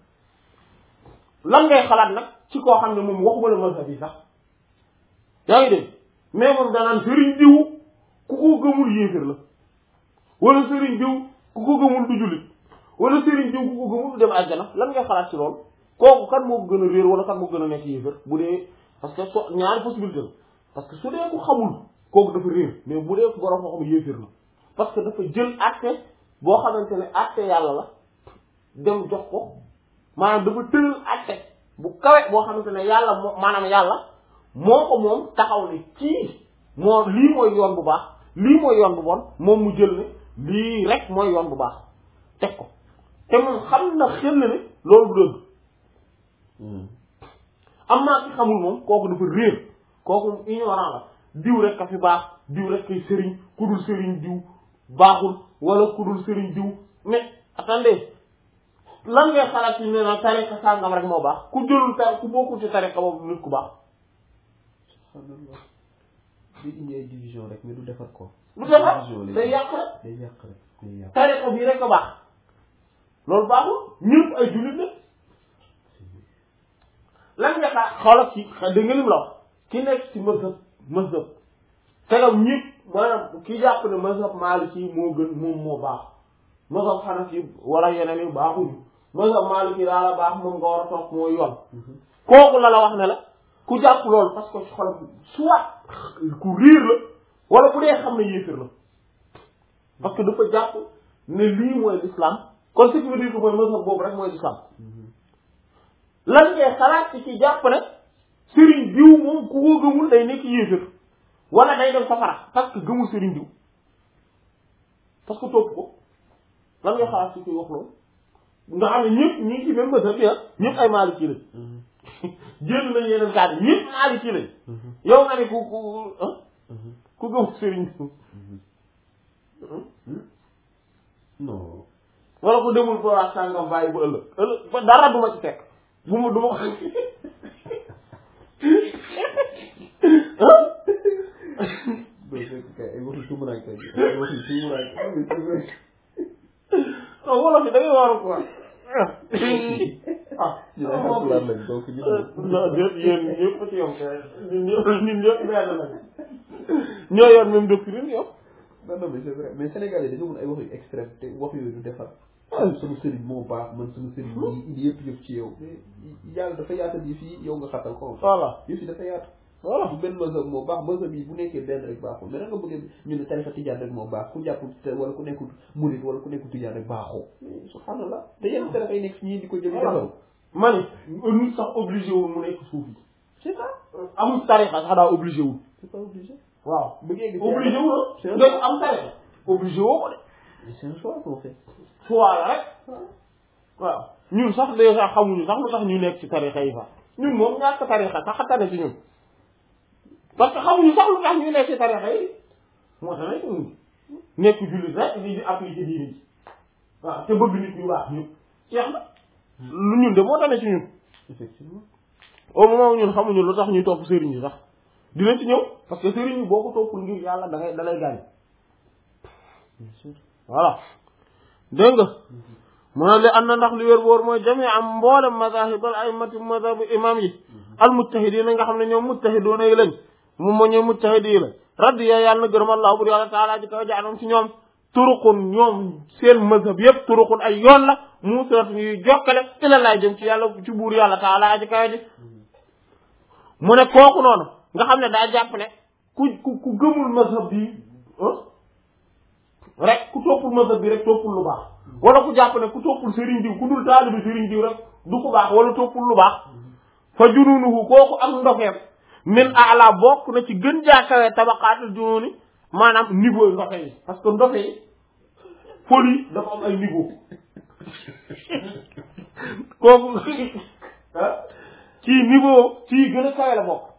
lan ngay xalaat nag ci koo xam ne moom waxuma la mazhab yi sax yaa ngi dégg mais moom danaan sëriñ diw ku ko gëmul yéefér la wala sëriñ diw ku ko gëmul du jullit wala sëriñ diw ku ko gëmul du dem àjjana lan ngay xalaat ci loolu kooku kan moo ko gën a réer wala kan moo ko gën a nekk yéefar bu dee parce que so ñaari possibilité la parce que su dee ku xamul kooku dafa réer mais bu dee ku borom koo xam yéefar la parce que dafa jël acte boo xamante ne acte yàlla la dem jox ko maanaam dafa tëral acte bu kawe boo xamante ne yàlla moo maanaam yàlla moo ko moom taxaw ne kii moo lii mooy yoon bu baax lii mooy yoon bu bon moom mu jël ne lii rek mooy yoon bu baax teg ko te moom xam na xel ne loolu du dëgg am naa ki xamul moom kooku dafa réer kooku ignorant la diw rek ka fi baax diw rek kay sëriñ ku dul sëriñ diw baaxul wala ku dul sëriñ diw mais attendez lan ngay xalaat ci ne na tariqa sàngam rek moo baax ku jëlul tar ku bokkul ci tariqa boobu nit ku baax subhanallah di indi ay division rek mais du defar ko lu defar day yàq rek day yàq rek day yàq tariqa bii rek a baax loolu baaxul ñëpp ay jullit la lan nga xaar xoolal ci dégg nga lim la wax ki nekk ci mazhab tegam ñëpp maanaam ki jàpp ne mazhab Maliki moo gën moom moo baax mazhab Hanafi wala yeneen yi baaxuñu mazhab Maliki daa la baax moom nga war a toog mooy yoon kooku la wax ne la ku jàpp loolu parce que xoolal soit ku riir la wala bu dee xam ne yéefir la parce que dafa jàpp ne lii mooy l'islam kon ce qui veut dire que mooy mazhab boobu rek mooy l'islam lan ngay xalaat ci jàpp ne sëriñ diw moom ku ko gëmul day nekk yéefir wala day dem safara parce que gëmul sëriñ diw parce que topp ko lan ngay xalaat ci wax loolu nga xam ne ñëpp ñi ngi ci même mazhab bi ñëpp ay Maliki lañ jël nañ yeneen kàddu ñëpp Maliki lañ yow nga ne ku gëmul sëriñ diw non wala ku demul ba wax sàngam bàyyi bu ëllëg ba dara duma ci fekk bu ma duma ko wolof yi da ngay waru quoi yéen ñëpp ci yom ñun ñëpp benn lañ ñoo yor même doctrine yow non mais c'est vrai mais Sénégalais dañoo mën ay wax yu extrême te wax yooyu du defar sama sëriñ moo baax man sama sëriñ yi indi yëpp ci yow yàlla dafa yaatal yi fii yow nga xatal ko voilà yëf yi dafa yaatu voilà bu benn mazhab moo baax mazhab yi bu nekkee benn rek baaxul mais nga bëggee ñu ne tarixa tijaan rek moo baax ku jàpp wala ku nekkul murid wala ku nekkul tijaan rek baaxoo subhanallah te yenn tarixa yi nekk ñii di ko jël defaru ma ne nit sax obligé wul mu nekk suuf yi c'est ça amul tarixa sax daa obligé wul c'est pas obligé waaw bëggee gis obligé wul nga am tarixa obligé woo ko de mais c'est un choix qu'on fait choix la rek waaw ñun sax déjà xamuñu sax lu tax ñu nekk ci tarixa yi fa ñun moom ñàkk tarixa sax xattane ci ñun parce que xamuñu sax lu tax ñu nekk ci tarixa yi moo tax nag nekk jullit rek di appliquer diine ji waaw te bëgg nit ñu baax ñëpp jeex na lu ñun de moo tax ne ci ñun effectivement au moment ñun xamuñu lu tax ñuy topp sëriñ yi sax dina ci ñëw parce que sëriñ yi boo ko toppul ngir yàlla da lay gaañ bien sûr voilà dégg nga mu ne li am na ndax li wér boor mooy jami am mboolem mazahibal aymati mazhabu imam yi al mujtahidina nga xam ne ñoom mujtahidoona yi lañ moom moo ñooy mujtahidi yi lañ radiya yàlla na gërëm allah bur yàlla taala ji kaw jaanam ci ñoom turuqun ñoom seen mazhab yëpp turuqun ay yoon la musirat ñuy jokkale ila laay jëm ci yàlla ci buur yàlla taala ji kaw ji mu ne kooku noonu nga xam ne daa jàpp ne ku gëmul mazhab bi rek ku toppul mazhab bi rek toppul lu baax wala ku jàpp ne ku toppul sëriñ diw ku dul taalibi sëriñ diw rek du ko baax wala toppul lu baax fa jununuhu kooku ak ndofeem min ala bokk na ci gën jaakawee tabaqaatul jununi maanaam niveau yi ndofe yi parce que ndofe yi folie dafa am ay niveau kooku ci niveau ci gën a kawe la bokk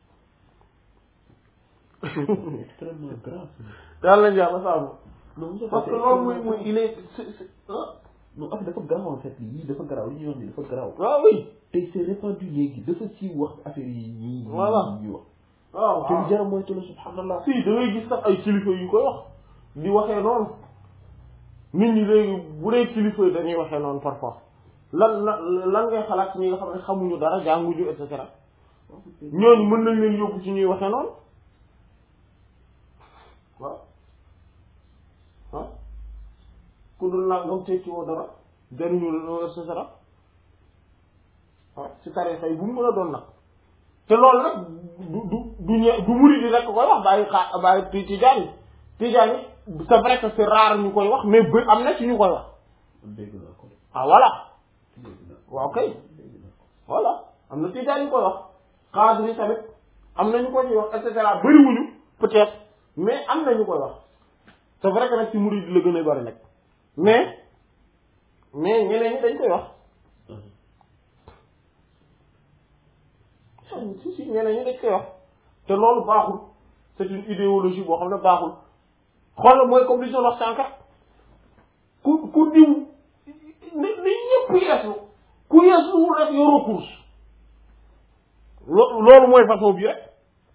extrêmement grave yàlla nañ yàlla saabu non parce que loolu muy il est non affaire dafa garaaw en fait lii dafa garaaw li ñuy wax nii dafa garaaw waaw oui te c'est répandu léegi dafa siiw wax affaire yi ñii voilà ñuy wax waaw te lu jar mooy te la subhanallah si da ngay gis sax ay kilifa yu koy wax di waxee noonu nit ñi léegi bu dee kilifa yi dañuy waxee noonu parfois lan ngay xalaat ñi nga xam ne xamuñu dara jànguñu et cetera ñooñu mën nañ leen yóbbu ci ñuy waxee noonu waaw waaw ku dul nangam tekki woo dara jariñu et cetera waaw ci tarixa yi bu mu mën a doon nag te loolu nag du murid yi rek koy wax bàyyi tijaan yi c'est vrai que c'est rare ñu koy wax mais am na ci ñu koy wax ah voilà waaw kay voilà am na tijaan ñu koy wax xaadir yi tamit am na ñu ko ci wax et cetera bëriwuñu peut-être mais am na ñu koy wax c'est vrai que nag ci murid la gën a bari nag mais ñeneen ñi dañ koy wax si ñeneen ñi dañ koy wax te loolu baaxul c'est une idéologie boo xam ne baaxul xoolal mooy comme li ñu wax sànq ku diw ni ñëpp yeesu ku yeesuwul rek yoroo course loolu mooy façon bi rek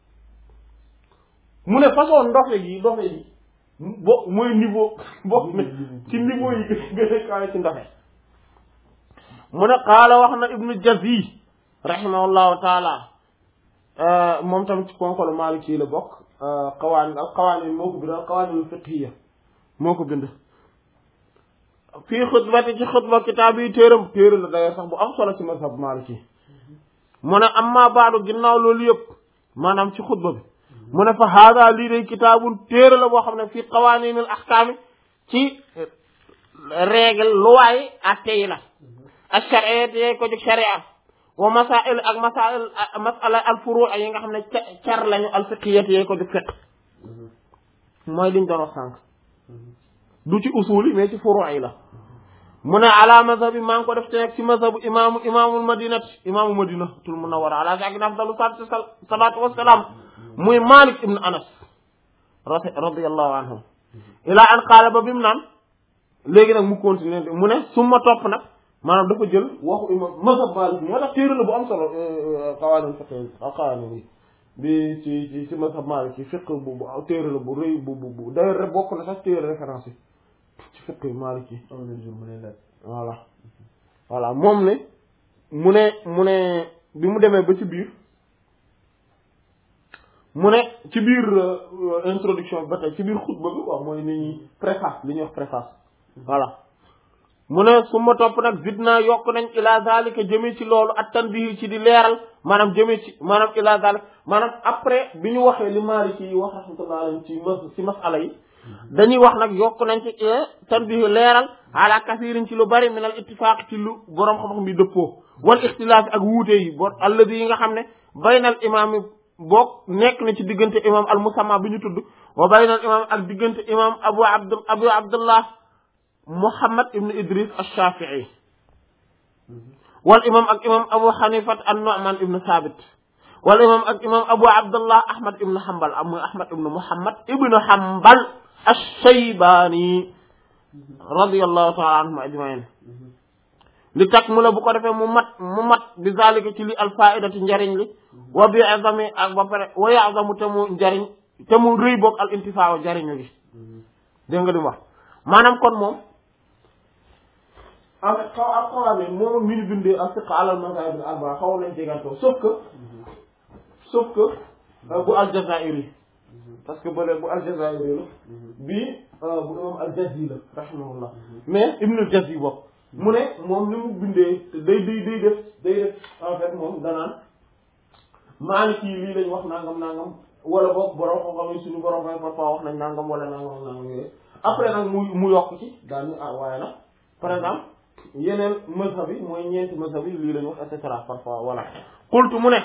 mu ne façon ndoxe gi mooy niveau boo ne ci niveau yi gën a kawe ci ndoxe mu ne qaala wax na ibnu Jazi rahimahullahu taala moom tamit ci konkolu Maliki la bokk qawaani moo ko bind qawaani fiqhiya moo ko bind fii xutbati ci xutba kitaab yi téere la d'ailleurs sax bu am solo ci mazhab Maliki mu ne amma baadu ginnaaw loolu yëpp maanaam ci xutba bi mu ne fa haada lii day kitaabun téere la boo xam ne fii qawaaniinil ahkaami ci règle luwaay atte yi la ak shariat yee ko jóg sharia wa masail ak masala al furu' yi nga xam ne car lañu al fiqhiyat yee ko jóg fiqh mooy liñ doon wax sànq du ci usul yi mais ci furu' yi la mu ne ala mazhabi maa ngi ko def te nekk ci mazhabu imaamul madinatul munawwara ala saakinihaa afdalu salaatu wassalaam muy Malik ibn Anas radiyallahu anhu ila an qaala ba bi mu naan léegi nag mu continuer mu ne suma topp nag maanaam dafa jël waxu imam mazhab Malik moo tax téere la bu am solo qawaani bi ci mazhab Malik ci fiqh bu téere la bu rëy bu d'ailleurs bokk na sax téere référence yi ci fiqh Malik yi voilà moom ne mu ne bi mu demee ba ci biir mu ne ci biir introduction ba tey ci biir xutba bi quoi mooy ni ñuy préface li ñuy wax préface voilà mu ne su ma topp nag zidna yokk nañ ila zalika jëmee ci loolu ak tanbihi ci di leeral maanaam jëmee ci maanaam ila zalika maanaam après bi ñu waxee li Maliki yi wax rahmatullah alayhi ci masala yi dañuy wax nag yokk nañ ci tanbihi leeral ala kasirin ci lu bari min al ittifaq ci lu boroom xam-xam bi dëppoo wal ixtilaaf ak wuute yi bo alladi yi nga xam ne baynal imaam yi boog nekk na ci diggante imam al musamma bi ñu tudd wa baynal imam ak diggante imam abu abdullah Muhammad ibn Idris ash-Shafi'i wal imam ak imam Abu Hanifat an-Nu'man ibn Thabit wal imam ak imam Abu Abdullah Ahmad ibn Hanbal muy Ahmad ibn Muhammad ibn Hanbal ash-Shaybani radiyallahu ta'ala anhum ajma'in li takmula bu ko defee mu mat bi zalika ci li al-fa'idati njariñ li wa bi azami ak ba pare wa ya'zamu te mu njariñ te mu rëy boog al-intifa'u njariñu gi dégg nga di wax maanaam kon moom en fait xawaami moom mi ñu bindee al-fiqh ala al-mazahib al-arba'a xaw nañ jegantoo sauf que bu al-Jazairi parce que bële bu al-Jazairi la bii bu imam al-Jazzi la rahimahullah mais Ibn al-Jazzi bopp mu ne moom ni mu bindee day def en fait moom danaan Maliki yi lii lañ wax nangam wala boog borom xam-xam yi suñu borom xam parfois wax nañ nangam wala nangam yooyu après nag mu yokk ci daal ni waaye nag par exemple yeneen mazhab yi mooy ñeenti mazhab yi lii lañ wax et cetera parfois voilà qultu mu ne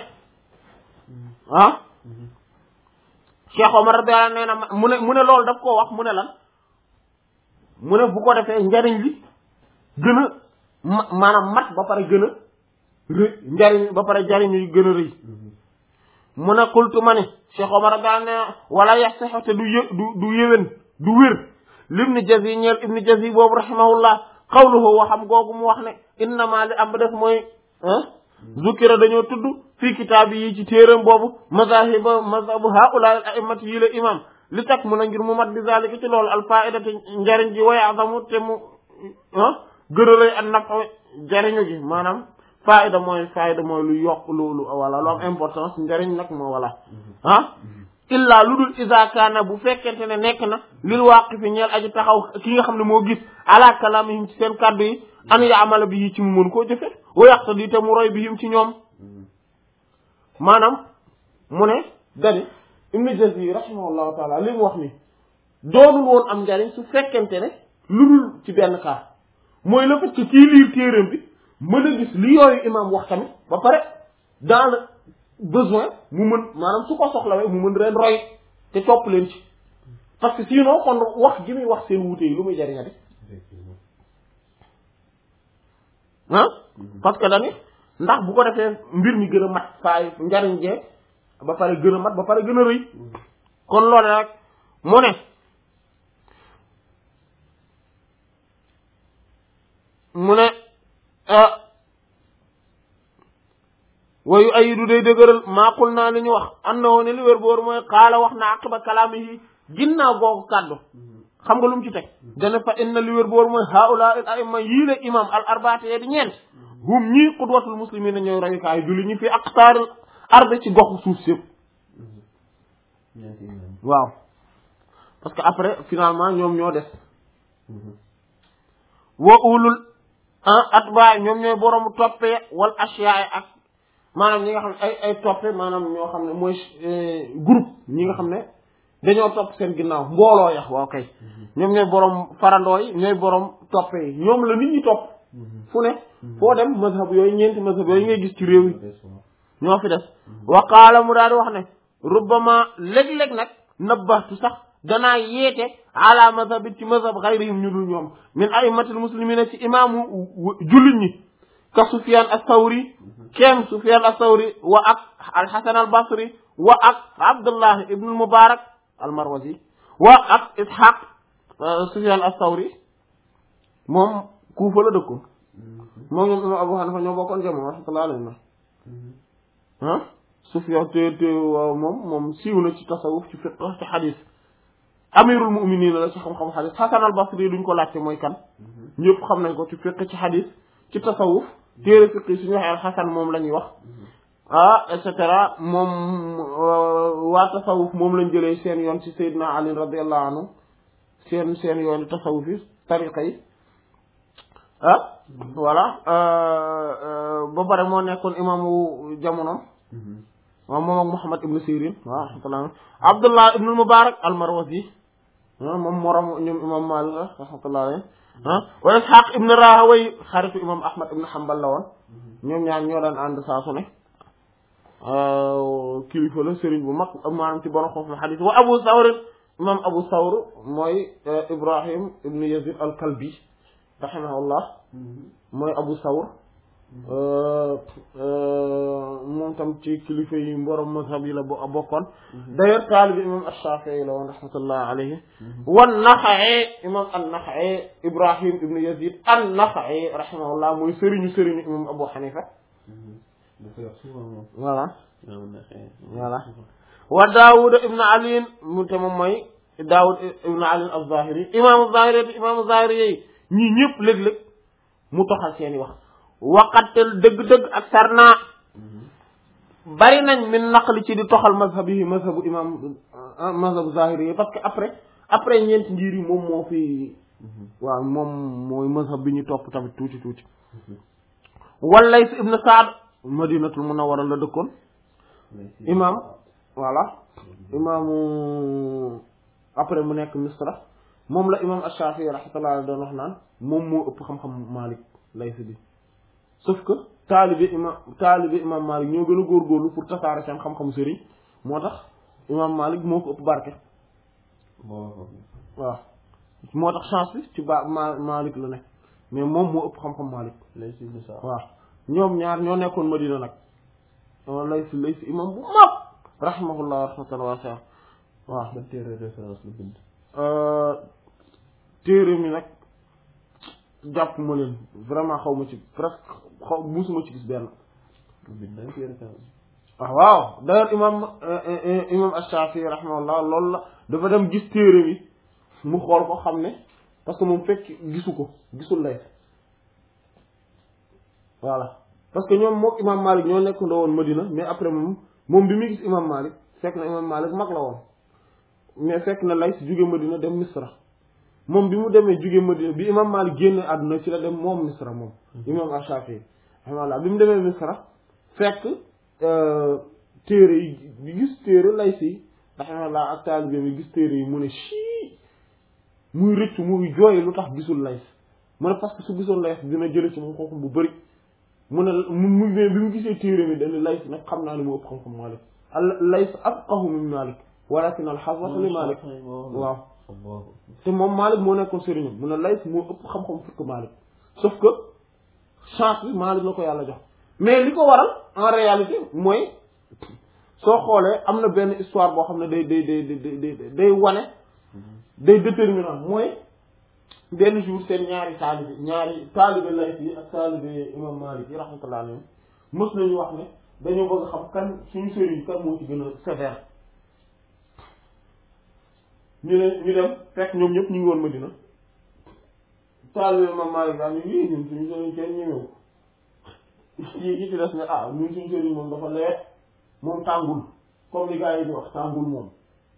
Cheikh Omar radiyallahu nee na mu ne loolu daf koo wax mu ne lan mu ne bu ko defee njariñ li gën a maanaam mat ba pare gën a rëy njariñ ba pare njariñ yu gën a rëy mu ne qultu ma ne Cheikh Omar radiyallahu nee na wala yaxsaxu te du yéwén du wér libni Jazi ñeel ibni Jazi boobu rahimahullah qawluhu waxam googu mu wax ne innama li am ba def mooy zukira dañoo tudd fii kitaab yi ci téeram boobu mazhabu haula al a'immati yi la imam li tax mun a ngir mu mat bi zalika ci loolu al faidati njariñ ji way azamu te mu gën a rëy an nafa jariñu gi maanaam faida mooy lu yokk lu wala lu am importance njariñ nag moo wala illa lu dul iza kaana bu fekkente ne nekk na lil waaqifi ñeel aji taxaw ki nga xam ne moo gis ala kalaamihim ci seen kàddu yi an yaamala bi yi ci mu mën koo jëfe wa yaqtadi te mu roy bi yim ci ñoom maanaam mu ne dani Ibn Jazzi rahimahullahu taala li mu wax ni doonul woon am njariñ su fekkente ne lu dul ci benn cas mooy le fait que kii liir téeram bi mën a gis li yooyu imam wax tamit ba pare dans le besoin mu mën maanaam su ko soxlawee mu mën leen roy te topp leen ci parce que sinon kon wax gi muy wax seen wuute yi lu muy jariñati ah parce que dañu ndax bu ko defee mbir mi gën a mat faay njariñ jee ba pare gën a mat ba pare gën a rëy kon loolu rek mu ne wayu ayidu day dëgëral maaqul naa li ñu wax annahu ne li wér boor mooy xaala wax na aqiba kalaamihi ginnaaw googu kàddu xam nga lu mu ci teg dana fa inna li wér boor mooy haula al aimma yii la imam al arbaate yee di ñeent hum ñii qudwatul muslimina ñooy royukaay julli ñi fi aqtaaril arde ci goxu suuf sépp waaw parce que après finalement ñoom ñoo des wa ulul atbaa ñoom ñooy boroomu toppee wal ashiyaa ak maanaam ñi nga xam ne ay toppe maanaam ñoo xam ne mooy groupe ñi nga xam ne dañoo topp seen ginnaaw mbooloo yax waaw kay ñoom ñooy boroom farandoo yi ñooy boroom toppe yi ñoom la nit ñi topp fu ne foo dem mazhab yooyu ñeenti mazhab yooyu ngay gis ci réew yi ñoo fi des waqaala mu daal di wax ne rubbama léeg-léeg nag nabbahtu sax danaa yeete ala mazhabit ci mazhab xayrihim ñu dul ñoom min aimatil muslimina ci imaamu jullit ñi ka Sufyan as-Sawri kem Sufyan as-Sawri wa ak al-Hasan al-Basri wa ak Abdullah ibn al-Mubarak al-Marwazi wa ak Ishaq Sufyan as-Sawri moom Kuufa la dëkkoon moom ñoom imam Abu Hanifa ñoo bokkoon jamono rahmatullahi alayhi ah Sufyan te moom siiw na ci tasawuf ci fiqh ci xadis amirul mu'minin la ci xam-xam xadis Hasan al-Basri duñ ko laajte mooy kan ñëpp xam nañ ko ci fiqh ci xadis ci tasawuf téere fiqh suñu waxee al-Hasan moom la ñuy wax et cetera moom waa tasawuf moom lañ jëlee seen yoon ci Seydina Ali radiyallahu anhu seen yoon tasawuf yi tariqa yi voilà ba pare moo nekkoon imaamu jamono waaw moom ak Muhammad ibn Sirin waaw rahmatullah Abdullah ibn Mubarak al-Marwazi moom morom ñoom imam Malik rahmatullah alayhi wa Ishaq ibn Rahawayh xaritu imam Ahmad ibn Hanbal la woon ñoom ñaar ñoo daan ànd saa su ne kilifa la sëriñ bu mag maanaam ci borom xoofu xadis wa Abu Thawr imam Abu Thawr mooy Ibrahim ibn Yazid al-Kalbi rahimahullah mooy Abu Thawr moom tam ci kilifa yi borom mazhab yi la bokkoon d'ailleurs taalibi imam ash-Shafi'i la woon rahmatullah alayhi wan Naxa'i imam an-Naxa'i Ibrahim ibn Yazid an-Naxa'i rahimahullah mooy sëriñu imam Abu Hanifa voilà wa Daawud ibn Ali mu te moom mooy Daawud ibn Ali az-Zahiri imam az-Zahiri yi ñii ñëpp léeg-léeg mu toxal seeni wax waqatel dëgg-dëgg ak sarna bari nañ min naqli ci di toxal mazhabi mazhabu imam mazhabu Zahiri yi parce que après ñeenti ngir yi moom moo fi waaw moom mooy mazhab bi ñu topp tamit tuuti Lays ibn Sa'd Madinatul Munawwara la dëkkoon imam voilà imaamu après mu nekk Misra moom la imam Ash-Shafi'i rahmatullah doon wax naan moom moo ëpp xam-xam Malik Lays bi sauf que taalibe imam Malik ñoo gën a góorgóorlu pour tasaare seen xam-xam sëriñ moo tax imam Malik moo ko ëpp barke waaw moo tax chance bi ci Malik la nekk mais moom moo ëpp xam-xam Malik waaw ñoom ñaar ñoo nekkoon Madina nag Lays imam bu mag rahimahullah rahmatan wasi'a waaw ban téere référence lu bind téere mi nag jàpp ma leen vraiment xaw ma ci presque musuma ci gis benn waaw d'ailleurs imam Ash-Shafi'i rahimahullah loolu la dafa dem gis téere bi mu xool ko xam ne parce que moom fekk gisul Lays voilà parce que ñoom mook imam Malik ñoo nekk ndoo woon Madina mais après moom bi muy gis imam Malik fekk na imam Malik mag la woon mais fekk na Lays jóge Madina dem Misra moom bi mu demee jóge Madina bi imam Malik génne àdduna ci la dem moom Misra moom imam Ash-Shafi'i rahimahullah bi mu demee Misra fekk téere yi bi gis téere Lays yi rahimahullah ak taalibe bi gis téere yi mu ne chii muy rëccu muy jooy lu tax gisul Lays mu ne parce que su gisoon Lays dina jële ci moom xam-xam bu bëri mu ne mu bi mu gisee téere mi dañu Lays nag xam naa ne mu ëpp xam-xam Malik Lays afqahu min Malik walakin al-hazwa li Malik waaw te moom Malik moo nekkoon sëriñam mu ne Lays moo ëpp xam-xam fukk Malik sauf que chance bi Malik la ko yàlla jox mais li ko waral en réalité mooy soo xoolee am na benn histoire boo xam ne day wane day déterminant mooy benn jour seen ñaari taalibe Lays yi ak taalibe imam Malik yi rahmatullah alayhi mës nañu wax ne dañoo bëgg xam kan suñu sëriñ kan moo ci gën a sévère ñu dem fekk ñoom ñëpp ñu ngi woon Madina taalibe imam Malik daal ñu ngi ñun suñu sëriñ kenn ñëwee yi ci des ne ñun suñu sëriñ moom dafa leer moom tàngul comme li gars yi di wax tàngul moom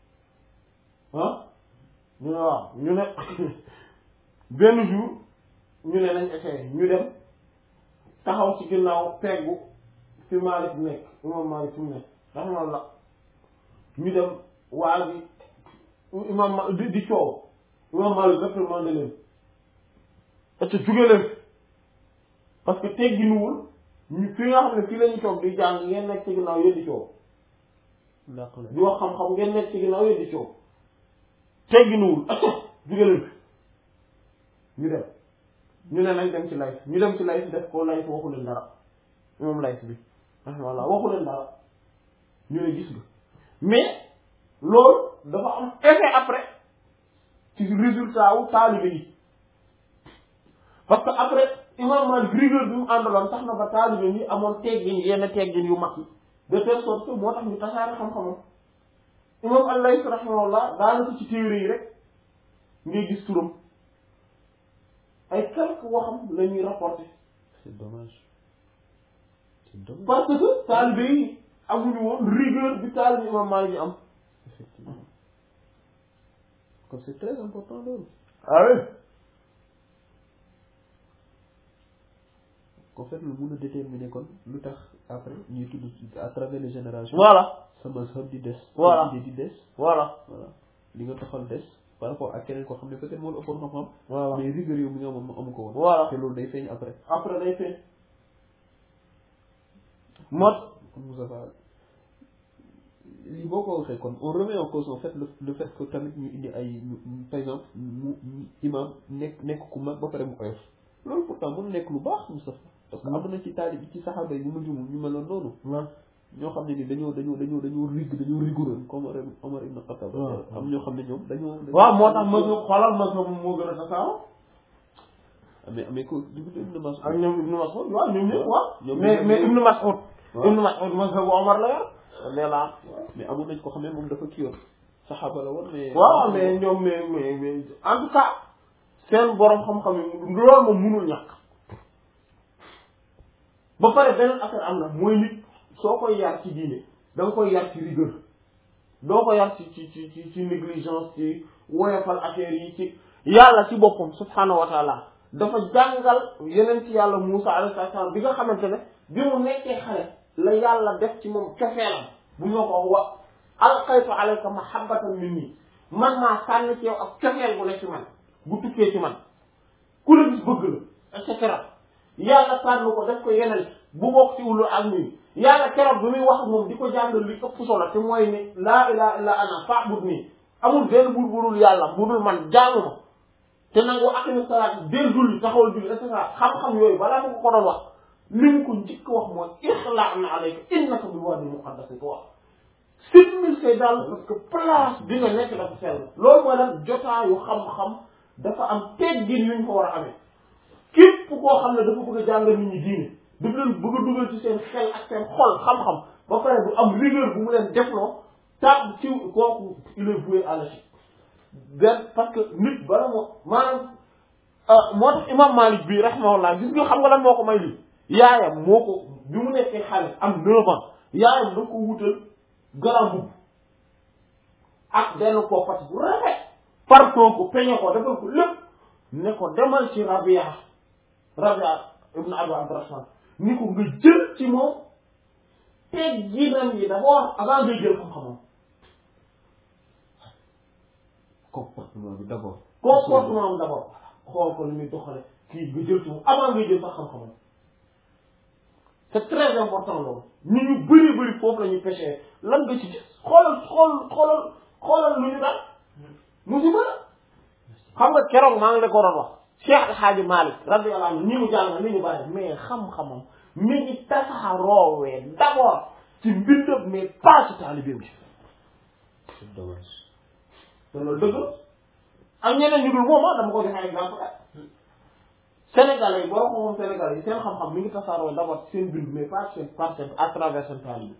ñu ne waaw ñu ne benn jour ñu ne nañ essayé ñu dem taxaw ci ginnaaw peggu fi Malik nekk imam Malik fi mu nekk raximahullah ñu dem waa ji imam di coow imam Malik reprimandé leen et jóge leen parce que tegginuwul ñu fi nga xam ne fii la ñu toog di jàng ngeen nekk ci ginnaaw yéen di coow di wax xam-xam ngeen nekk ci ginnaaw yéen di coow tegginuwul jóge leen ñu dem ñu ne nañ dem ci Lays ñu dem ci Lays def ko Lays waxu leen dara moom Lays bi rahimahullah waxu leen dara ñu ne gis nga mais loolu dafa am effet après ci résultat wu taalibe yi parce que après imam Malik rigueur bi mu àndaloon tax na ba taalibe yi amoon teggin yenn teggin yu mag yi de telle sorte que moo tax ñu tasaare xam-xamam imam al-Lays rahimahullah daanaka ci téere yi rek ngay gis turam ay quelques waxam la ñuy rapporter. C'est dommage. parce que taalibe yi amuñu woon rigueur bi taalibe imam Malik yi am. Effectivement. Comme c'est très important loolu. ah oui. en fait lu mun a déterminer kon lu tax après ñuy tudd à travers les générations. voilà sama sab di des. voilà di des. voilà li nga taxal des par rapport ak keneen koo xam ne peut-être moo la ëppoon xam-xam. voilà mais rigueur yow mi nga moom amu ko woon. voilà te loolu day feeñ après. après day feeñ. mot. comme Moussa lii boo ko waxee kon on remet en cause en fait le fait que tamit ñu indi ay par exemple mu imam nekk ku mag ba pare mu oyof loolu pourtant mën nekk lu baax Moussa parce que am na ci taalib ci saxaaba yi bu ma jumul ñu meloon noonu. ñoo xam ne ni dañoo rigoureux comme Omar ibn Khattab. am ñoo xam ne ñoom dañoo. waaw moo tax ma xoolal ma moo gën a tasaaroo. mais ko Ibn Mas'ud. ak ñoom Ibn Mas'ud waaw ñoom ñëpp waaw. mais Ibn Mas'ud. Ibn Mas'ud mazhabu Omar la yor. léeg-léeg. mais amoon nañ ko xam ne moom dafa kii woon saxaaba la woon mais. waaw mais ñoom mais en tout cas seen borom xam-xam yi loolu moom munul ñàkk. ba pare beneen affaire am na mooy nit soo koy yar ci diine da nga koy yar ci rigueur doo ko yar ci négligence ci woyofal affaire yi ci yàlla ci boppam subhanahu wa taala dafa jàngal yeneen ci yàlla Musa alayhi salaam bi nga xamante ne bi mu nekkee xale la yàlla def ci moom cofeelam bu ñoo ko wa alqaytu alayka mahabbatan minni man maa sànni ci yow ak cofeel bu ne ci man bu tukkee ci man ku la gis bëgg la et cetera yàlla tànn ko def ko yeneen bu bokk ci ulul azmi yàlla keroog bi muy wax moom di ko jàngal li ëpp solo te mooy ni laa ilaha illa ana fa'bud nii amul benn buur budul yàlla budul man jaamu ma te nag wa aqimi salaat del julli taxawal julli et cetera xam-xam yooyu balaa ma ko doon wax li mu ko njëkk wax mooy ixla'na alayka innaka bil wadi muqaddas tuwa simmil say daal parce que place bi nga nekk dafa sell loolu mooy lan jotaayu xam-xam dafa am teggin yuñ ko war a amee képp koo xam ne dafa bëgg a jàngal nit ñi diine daf leen bëgg a dugal ci seen xel ak seen xol xam-xam ba pare bu am rigueur bu mu leen defloo tab ci kooku il est voué à l'échec benn parce que nit bala moo maanaam moo tax imam Malik bi rahimahullah gis nga xam nga lan moo ko may lii yaayam moo ko bi mu nekkee xale am 9 ans yaayam da ko wutal garam bubb ak benn koppati bu rafet parfum ko peñe ko defal ko lépp ne ko demal ci Rabia ibn Abi Abdurrahman ni ko nga jël ci moom tegginam yi d'abord avant ngay jël xam-xamam. comportement bi d'abord. comportement d'abord xool ko li muy doxale kii nga jël ci moom avant ngay jël sax xam-xamam. c'est très important loolu nit ñu bëri foofu la ñuy péché lan nga ci gis xoolal lu ñu daal musiba xam nga keroog maa ngi la ko doon wax Cheikh El Hadji Malick radiyallahu anhu ñi mu jàng ni ñu bari mais xam-xamam mi ngi tasaaroowee d'abord ci mbindam mais pas ci taalibeem bi. c'est dommage. te loolu dëgg ak ñeneen ñu dul moom dama ko joxe exemple Sénégalais yi boo ko moom Sénégalais yi seen xam-xam mi ngi tasaaroo d'abord seen bind mais pas seen par seen à travers seen taalibe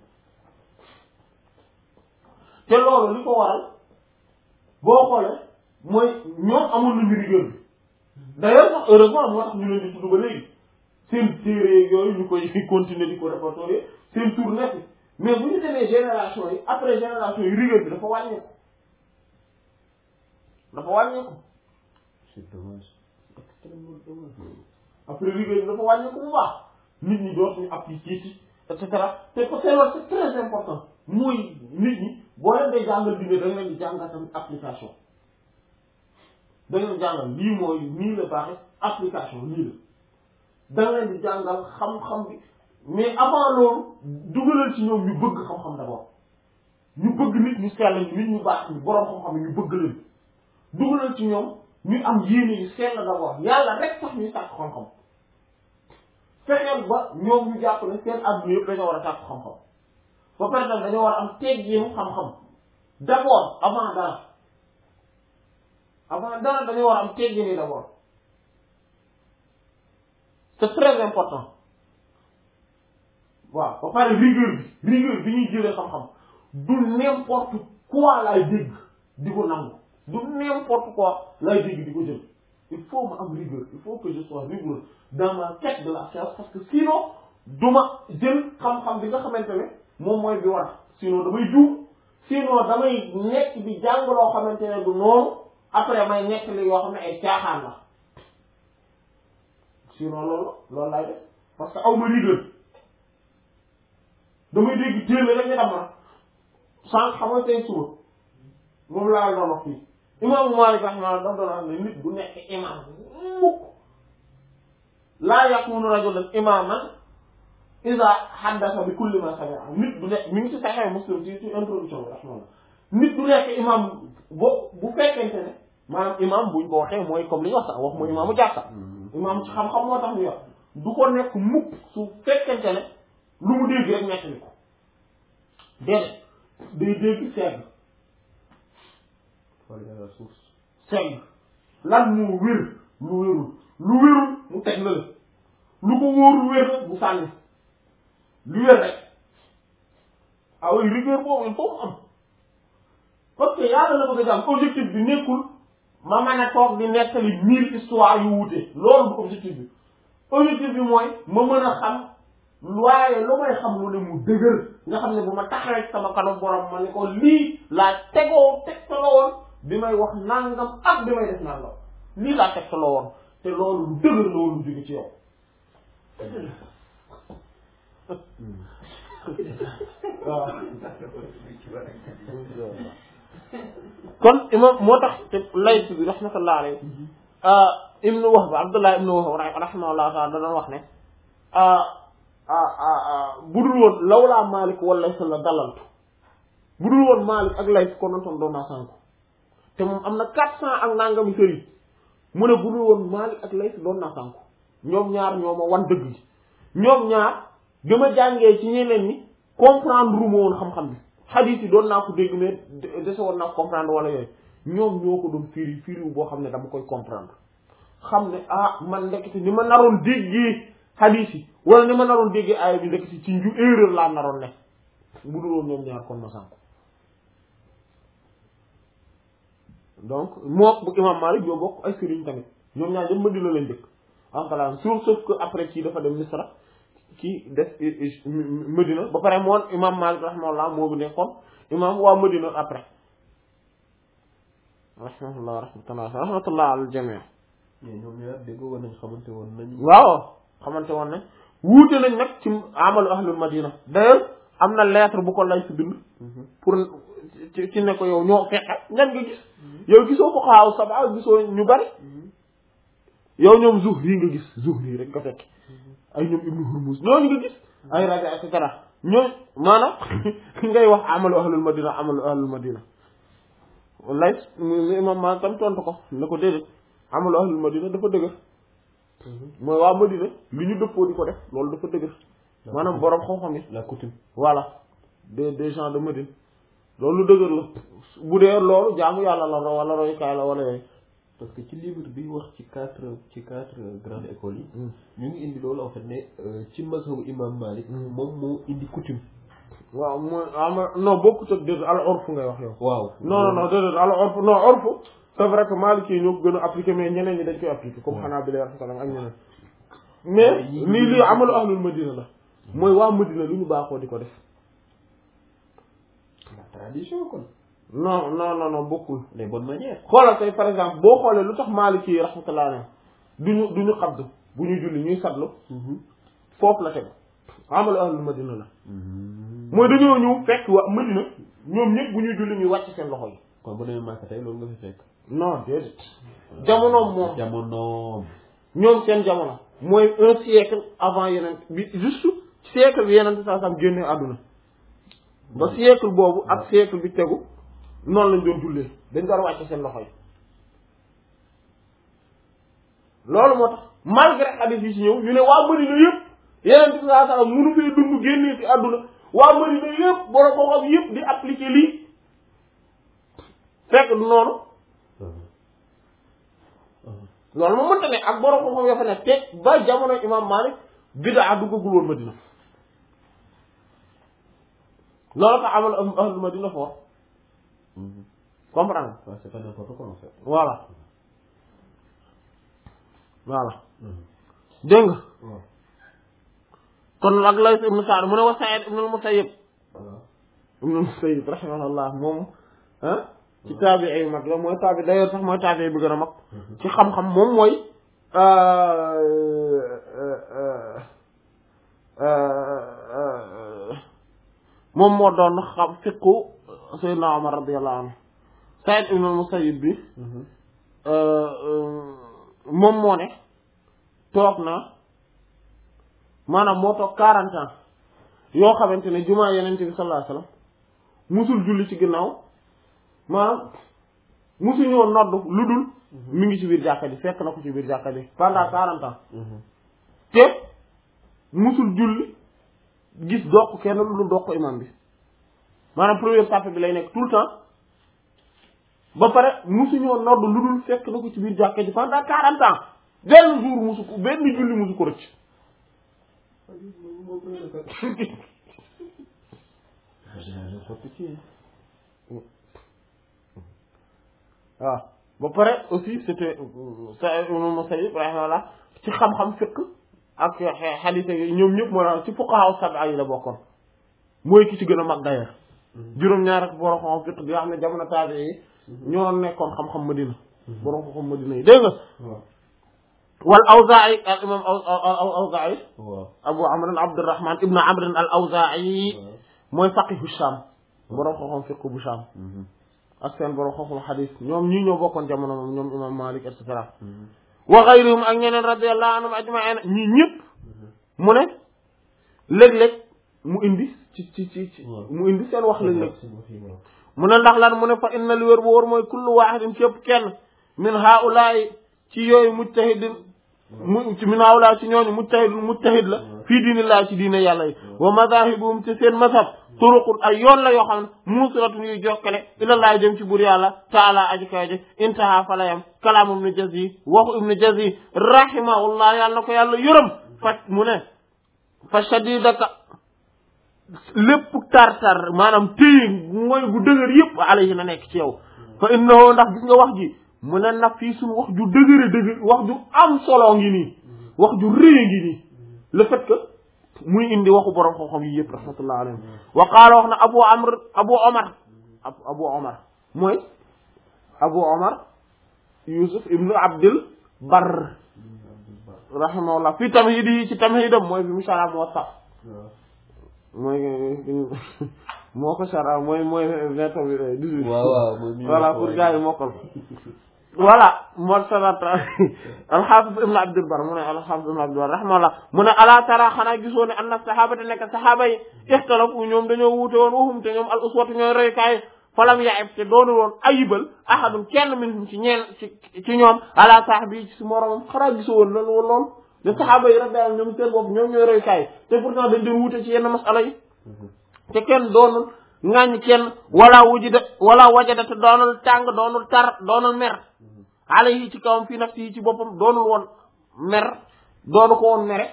te loolu li ko waral boo xoolee mooy ñoom amul nañu rigueur bi d'ailleurs sax heureusement moo tax ñu leen di tudd ba léegi seen téere yooyu ñu koy continuer di ko répertorier seen tour nekk mais bu ñu demee génération yi après génération yi rigueur bi dafa wàññeeku c'est dommage. après rigueur bi dafa wàññeeku bu baax nit ñi dootuñu appliquer ci et cetera te parce que loolu c'est très important mooy nit ñi boo leen day jàngal diine da nga leen di jàngal tamit application da nga leen jàngal lii mooy nii la baaxee application lii la da nga leen di jàngal xam-xam bi mais avant loolu dugalal ci ñoom ñu bëgg xam-xam d'abord ñu bëgg nit ñu sell nit ñu baax ñu boroom xam-xam yi ñu bëgg leen dugalal ci ñoom ñu am yéene yu sell d'abord yàlla rek tax ñuy sàkk xam-xam fexeel ba ñoom ñu jàpp ne seen àdduna yëpp dañoo war a sàkk xam-xam ba pare nag dañoo war a am teggeenu xam-xam d'abord avant dara dañoo war a am teggeeni d'abord c'est très important waaw ba pare rigueur bi ñuy jëlee xam-xam du n'importe quoi lay dégg di ko nangu du n'importe quoi lay dégg di ko jël il faut ma am rigueur il faut que je sois rigoureux dans ma quête de la science parce que sinon duma jël xam-xam bi nga xamante ne moom mooy bi war sinon damay juum sinon damay nekk di jàng loo xamante ne du noonu après may nekk li yoo xam ne ay caaxaan la sinon loolu laay def parce que aw ma rigueur damay dégg téeméer rek ñu dem na sànq xam nga tey suba moom laa doon wax fii imaamu Maalik rahimahullah dafa doon wax ne nit bu nekk imaam mukk laa yakunu rajulan imaaman iza haddasa bi kulli ma sami'a nit du nekk mi ngi ci Sahih Muslim ci introduction bi rahimahullah nit du nekk imaam bu fekkente ne maanaam imaam buñ ko waxee mooy comme li ñu wax sax wax mooy imaamu jàkka imaam ci xam-xam moo tax ñu wax du ko nekk mukk su fekkente ne lu mu dégg rek nekk ni ko déedéet day dégg segg segg lan moo wér lu wérul mu teg na la lu ko wóorul wér nag bu sànni lu wér rek ah oui rigueur boobu il faut mu am parce que yàlla la bëgg a jàmm objectif bi nekkul ma mën a toog di nettali 1000 histoires yu wuute loolu du objectif bi objectif bi mooy ma mën a xam waaye lu may xam lu ne mu dëgër nga xam ne bu ma taxawee sama kanam borom ma ne ko lii laa tegoo tegtaloo woon bi may wax nangam ak bi may def nangam lii laa tegtaloo woon te loolu lu dëgër la woon lu jóge ci yow. waaw. kon imam moo tax te Layth bi rahmatullah alayhi ibnu Wahb Abdullah ibnu Wahb rahimahullah ta'ala da doon wax ne budul woon lawlaa Maalik wala Layth la dalaltu budul woon Maalik ak Layth kon noonu doon naa sànku te moom am na 400 ak nangami sëriñ mu ne budul woon Maalik ak Layth doon naa sànku ñoom ñaar ñoo ma wan dëgg ji ñoom ñaar dama jàngee ci ñeneen ñi comprendre ru ma woon xam-xam bi xadiis yi doon naa ko dégg mais dese woon naa ko comprendre wala yooyu ñoom ñoo ko doon firiw boo xam ne dama koy comprendre xam ne man ndekete ni ma naroon déggee xadiis yi wala ni ma naroon déggee aaya bi ndekete ci nju erreur laa naroon ne bu dul woon ñoom ñaar kon ma sànku donc moo bu imam Malik yoo bokk ay sëriñ tamit ñoom ñaar ñëpp Madina lañ dëkk en sauf que après kii dafa dem Misra kii def Madina ba pare moom imam Malik rahimahullah moo bu nekkoon imam waa Madina après rahmatullah rahmatullah al jami' mais ñoom ñaar déggoo woon nañ xamante woon nañ. waaw xamante woon nañ wuute nañ nag ci amalu ahlul madina d'ailleurs am na lettre bu ko lay si bind pour ci ne ko yow ñoo fexe ñan nga gis yow gisoo ko xaaw saba gisoo ñu bari yow ñoom Zuhri nga gis Zuhri rek nga fekk ay ñoom Ibnu Hurmuz ñooñu nga gis ay Raja et cetera ñooñu maanaam ngay wax amalu ahlul madina lay imam ma tam tontu ko ne ko déedéet amalu ahlul madina dafa dëgër mooy waa Madina li ñu dëppoo di ko def loolu dafa dëgër maanaam borom xam-xam yi la coutume voilà des gens de Médine loolu dëgër la bu dee loolu jaamu yàlla la wala royukaay la wala yooyu parce que ci livre bi wax ci quatre grandes écoles yi ñu ngi indi loolu en fait ne ci mazhabu imam Malik moom moo indi coutume waaw mooy ama non bokkut ak déedéet al urf ngay wax yow waaw non déedéet al urf non urf c'est vrai que Maliki yi ñoo ko gën a appliqué mais ñeneen ñi dañ koy appliqué comme xanaa bi lay wax ak ñeneen mais lii amalu ahlul Madina la mooy waa Madina lu ñu baaxoo di ko def la tradition kon non bokkul les bonnes manières xoolal tey par exemple boo xoolee lu tax Maliki yi rahmatullah alayhi duñu xabd bu ñuy julli ñuy sadlu foofu la teg amalu ahlul Madina la mooy dañoo ñëw fekk waa Madina ñoom ñëpp bu ñuy julli ñuy wàcc seen loxo yi kon bu demee Makka tey loolu nga fi fekk non déedéet jamonoom moom ñoom seen jamono mooy un siècle avant yeneen bi juste siècle bi yeneen saa sam génnee àdduna ba siècle boobu ak siècle bi tegu noonu lañ doon jullee dañ doon wàcce seen loxo yi loolu moo tax malgré hadith yi ci ñëw ñu ne waa Madina yëpp yeneen saa sam mënu fee dund génnee ci àdduna waa Madina yëpp borom xam-xam yëpp di appliquer lii fekk du noonu loolu moom mënta ne ak borom xam-xam yoo fa ne te ba jamono imam Malik bid'a duggagul woon Madina loolu tax amal ahlul Madina fort comprendre c'est pas n'importe quoi en fait voilà dégg nga kon ak Layth ibn Sa'd mu ne wa Sa'id ibn al-Musayyib rahimahullah moom ci taabi'i yu mag la mooy taabi d'ailleurs sax mooy taabi'i bi gën a mag ci xam-xam moom mooy moom moo doon xam fiqu Sayyidina Umar radiyallahu anhu Sa'id ibn al-Musayyib bi moom moo ne toog na maanaam moo toog 40 ans yoo xamante ne jumaa Yonent bi sallallahu alayhi wasallam musul julli ci ginnaaw maanaam musu ñoo nodd lu dul mi ngi ci biir jàkka ji fekk na ko ci biir jàkka ji pendant 40 ans te musul julli gis doq kenn lu dul doq imam bi maanaam première sàppe bi lay nekk tout le temps ba pare musu ñoo nodd lu dul fekk na ko ci biir jàkka ji pendant 40 ans benn jour musu ko benn julli musu ko rëcc waaw ba pare aussi c'était Sa'id ibn Musayyib rahimahullah ci xam-xam fiqh ak hadith yi ñoom ñëpp moo la ci fuqaha sab'a yi la bokkoon mooy ki ci gën a mag d'ailleurs juróom-ñaar ak borom xam fiqh bi nga xam ne jamono taabi yi ñoo nekkoon xam-xam Madina borom xam Madina yi dégg nga wal Awzaa'i al imam Awzaa'i Abu Amr Abdurrahman ibn Amr al Awzaa'i mooy faqihu Sham borom xam fiqh bu Sham ak seen borom xam-xam xadis ñoom ñii ñoo bokkoon jamono moom ñoom imam Malik et cetera wa ghayrihim ak ñeneen radiyallahu anhum ajma'in ñii ñëpp mu ne léeg-léeg mu indi mu indi seen wax léeg-léeg mu ne ndax lan mu ne fa inna li wér bu wóor mooy kullu wahidin képp kenn min haula'i ci yooyu mujtahidin min haula'i ci ñooñu mujtahid la fii diinillah ci diine yàlla yi wa madahibum ci seen mazhab turuqul ay yoon la yoo xam ne muusiratun yuy jokkale ilallah jëm ci buur yàlla taala aji kaw ji intaha falayam kalaamu ibnu Jazzi waxu ibnu Jazzi rahimahullah yàlla na ko yàlla yërëm mu ne fa shadidaka lépp tar-tar maanaam téye mooy bu dëgër yëpp alayhi na nekk ci yow fa innahu ndax gis nga wax ji mu ne nag fii suñu wax ju dëgër wax ju am solo ngi nii wax ju rëy ngi nii le fait que muy indi waxu borom xam-xam yi yëpp rahmatullah alayhi wa qaala wax na Abu Omar mooy Abu Omar Yusuf ibnu Abdul Barr rahimahullah fi tamhid yi ci tamhidam mooy bi mu sara Muwatta mooy moo ko sara mooy 18 waaw voilà pour gars yi mokkal voilà moo sarata al-Hafiz ibn Abdul Barr mu ne al-Hafiz ibn Abdul Barr rahimahullah mu ne ala tara xanaa gisoo ne anna sahabata nekk sahaaba yi ixtalafu ñoom dañoo wuute woon waxum te ñoom al uswatu ñooy roykaay falam yaib te doonul woon ayibal ahadum kenn minhum ci ñeen ci ñoom ala sahbi ci si moromam xanaa gisoo woon loolu de sahaaba yi radiyallahu ñoom seen bopp ñoom ñooy roykaay te pourtant dañ doon wuute ci yenn masala yi te kenn doonul ŋaañ kenn wala wajada te doonul tàng doonul tar doonul mer alayhi ci kawam fii nafsi yi ci boppam doonul woon mer doonu ko woon mere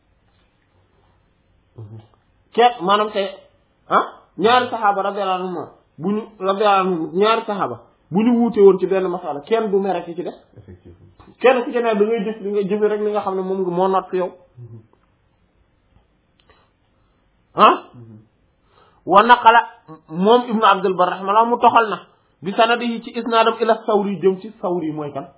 kenn maanaam te ñaari saxaaba radiyallahu anhum ñaari saxaaba bu ñu wuute woon ci benn masala kenn du mere ki ci def kenn ku ci ne da ngay jëf li nga jëfe rek li nga xam ne moom nga moo not fi yow wa naqala moom ibnu Abdul Barr rahimahullah mu toxal na bi sanadihi ci isnaadam ila Sawri jëm ci Sawri mooy kan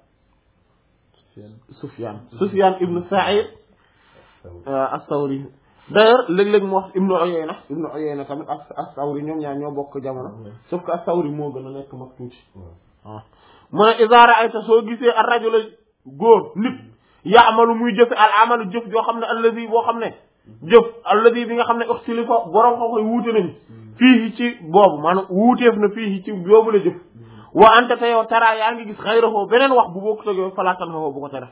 Sufyan ibnu Sa'id as-Sawri d'ailleurs léeg-léeg mu wax ibnu Uyayna tamit as-Sawri ñoom ñaar ñoo bokk jamono sauf que as-Sawri moo gën a nekk mag tuuti waaw mu ne iza ra'ayta soo gisee ar-rajula góor nit ya'malu muy jëfe al-amalu jëf joo xam ne allazi boo xam ne jëf alladi bi nga xam ne uxtilifa borom xam koy wuute nañu fii ci boobu maanaam wuuteef na fii ci boobu la jëf wa anta te yow tara yaa ngi gis xayrahu beneen wax bu bokk tëgoo falaatal xaw bu ko tere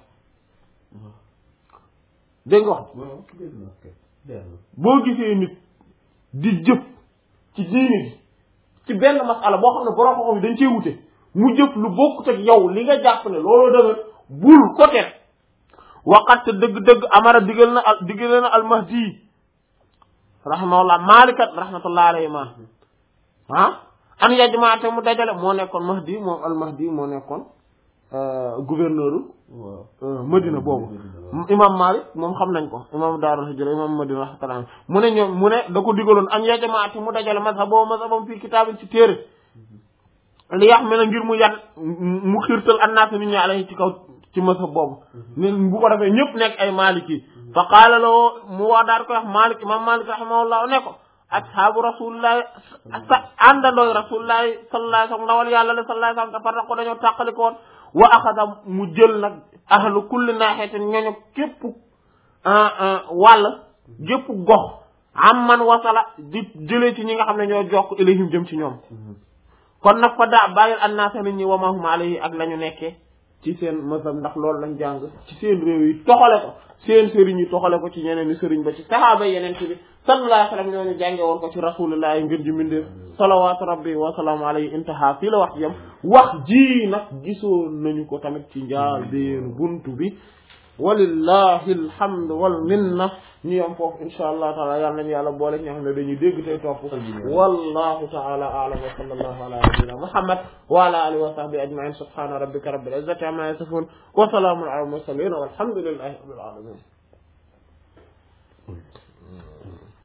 dégg nga wax boo gisee nit di jëf ci diine gi ci benn masala boo xam ne borom xam dañ cee wuute mu jëf lu bokkut ak yow li nga jàpp ne looloo dëgër bul ko tere waqat dëgg-dëgg amara digal na al-Mahdi rahimahullah malikat rahmatullah alayhi ma an yajmaate mu dajale moo nekkoon Mahdi moom al-Mahdi moo nekkoon gouverneur Madina boobu imam Malik moom xam nañ ko imam Daarul Hijra imam Madina rahmatullah mu ne da ko digaloon an yajmaate mu dajale mazhabam fii kitaabin ci téere li yax me na ngir mu xiirtal annaas nit ñi alayhi ci kaw ci mazhab boobu ni bu ko defee ñëpp nekk ay maliki fa qaala loo mu wax daal koy wax Malik imam Malik rahimahullah ne ko ashaabu rasulillahi àndandooy rasulillahi sallallahu alayhi wasallam ndawal yàlla la sallallahu alayhi wasallam tafarraqu dañoo tàqali ko woon wa axada mu jël nag ahlu kulli naahiyatin ñooñu képp wàll gépp gox am man wasala di jëlee ci ñi nga xam ne ñoo jokk ilayhim jëm ci ñoom kon nag fa daa bàyyil annaasa nit ñi wa ma hum alayhi ak la ñu nekkee ci seen mazhab ndax loolu lañ jàng ci seen réew yi toxale ko seen sëriñ yi toxale ko ci ñeneen ni sëriñ ba ci sahaaba yeneen bi sallallahu alayhi wa sallam ñooñu jànge woon ko ci rasulillahi ngir ji mbindeef salawatu rabbi wa salaamu alayhi intaha fii la wax yam wax ji nag gisoo nañu ko tamit ci njaal beenu buntu bi walillahi alhamdu wal minna ñu yam foofu insha allah taala yàlla nañu yàlla boole ñoo xam ne dañuy dégg tey topp wallahu taala a'lam wa sallallahu ala nabiyyina muhammad wa ala alihi wa sahbihi ajma'in subhana rabbika rabbil izzati amma yasifun wa salamun ala al mursalin walhamdulillahi rabbil alamin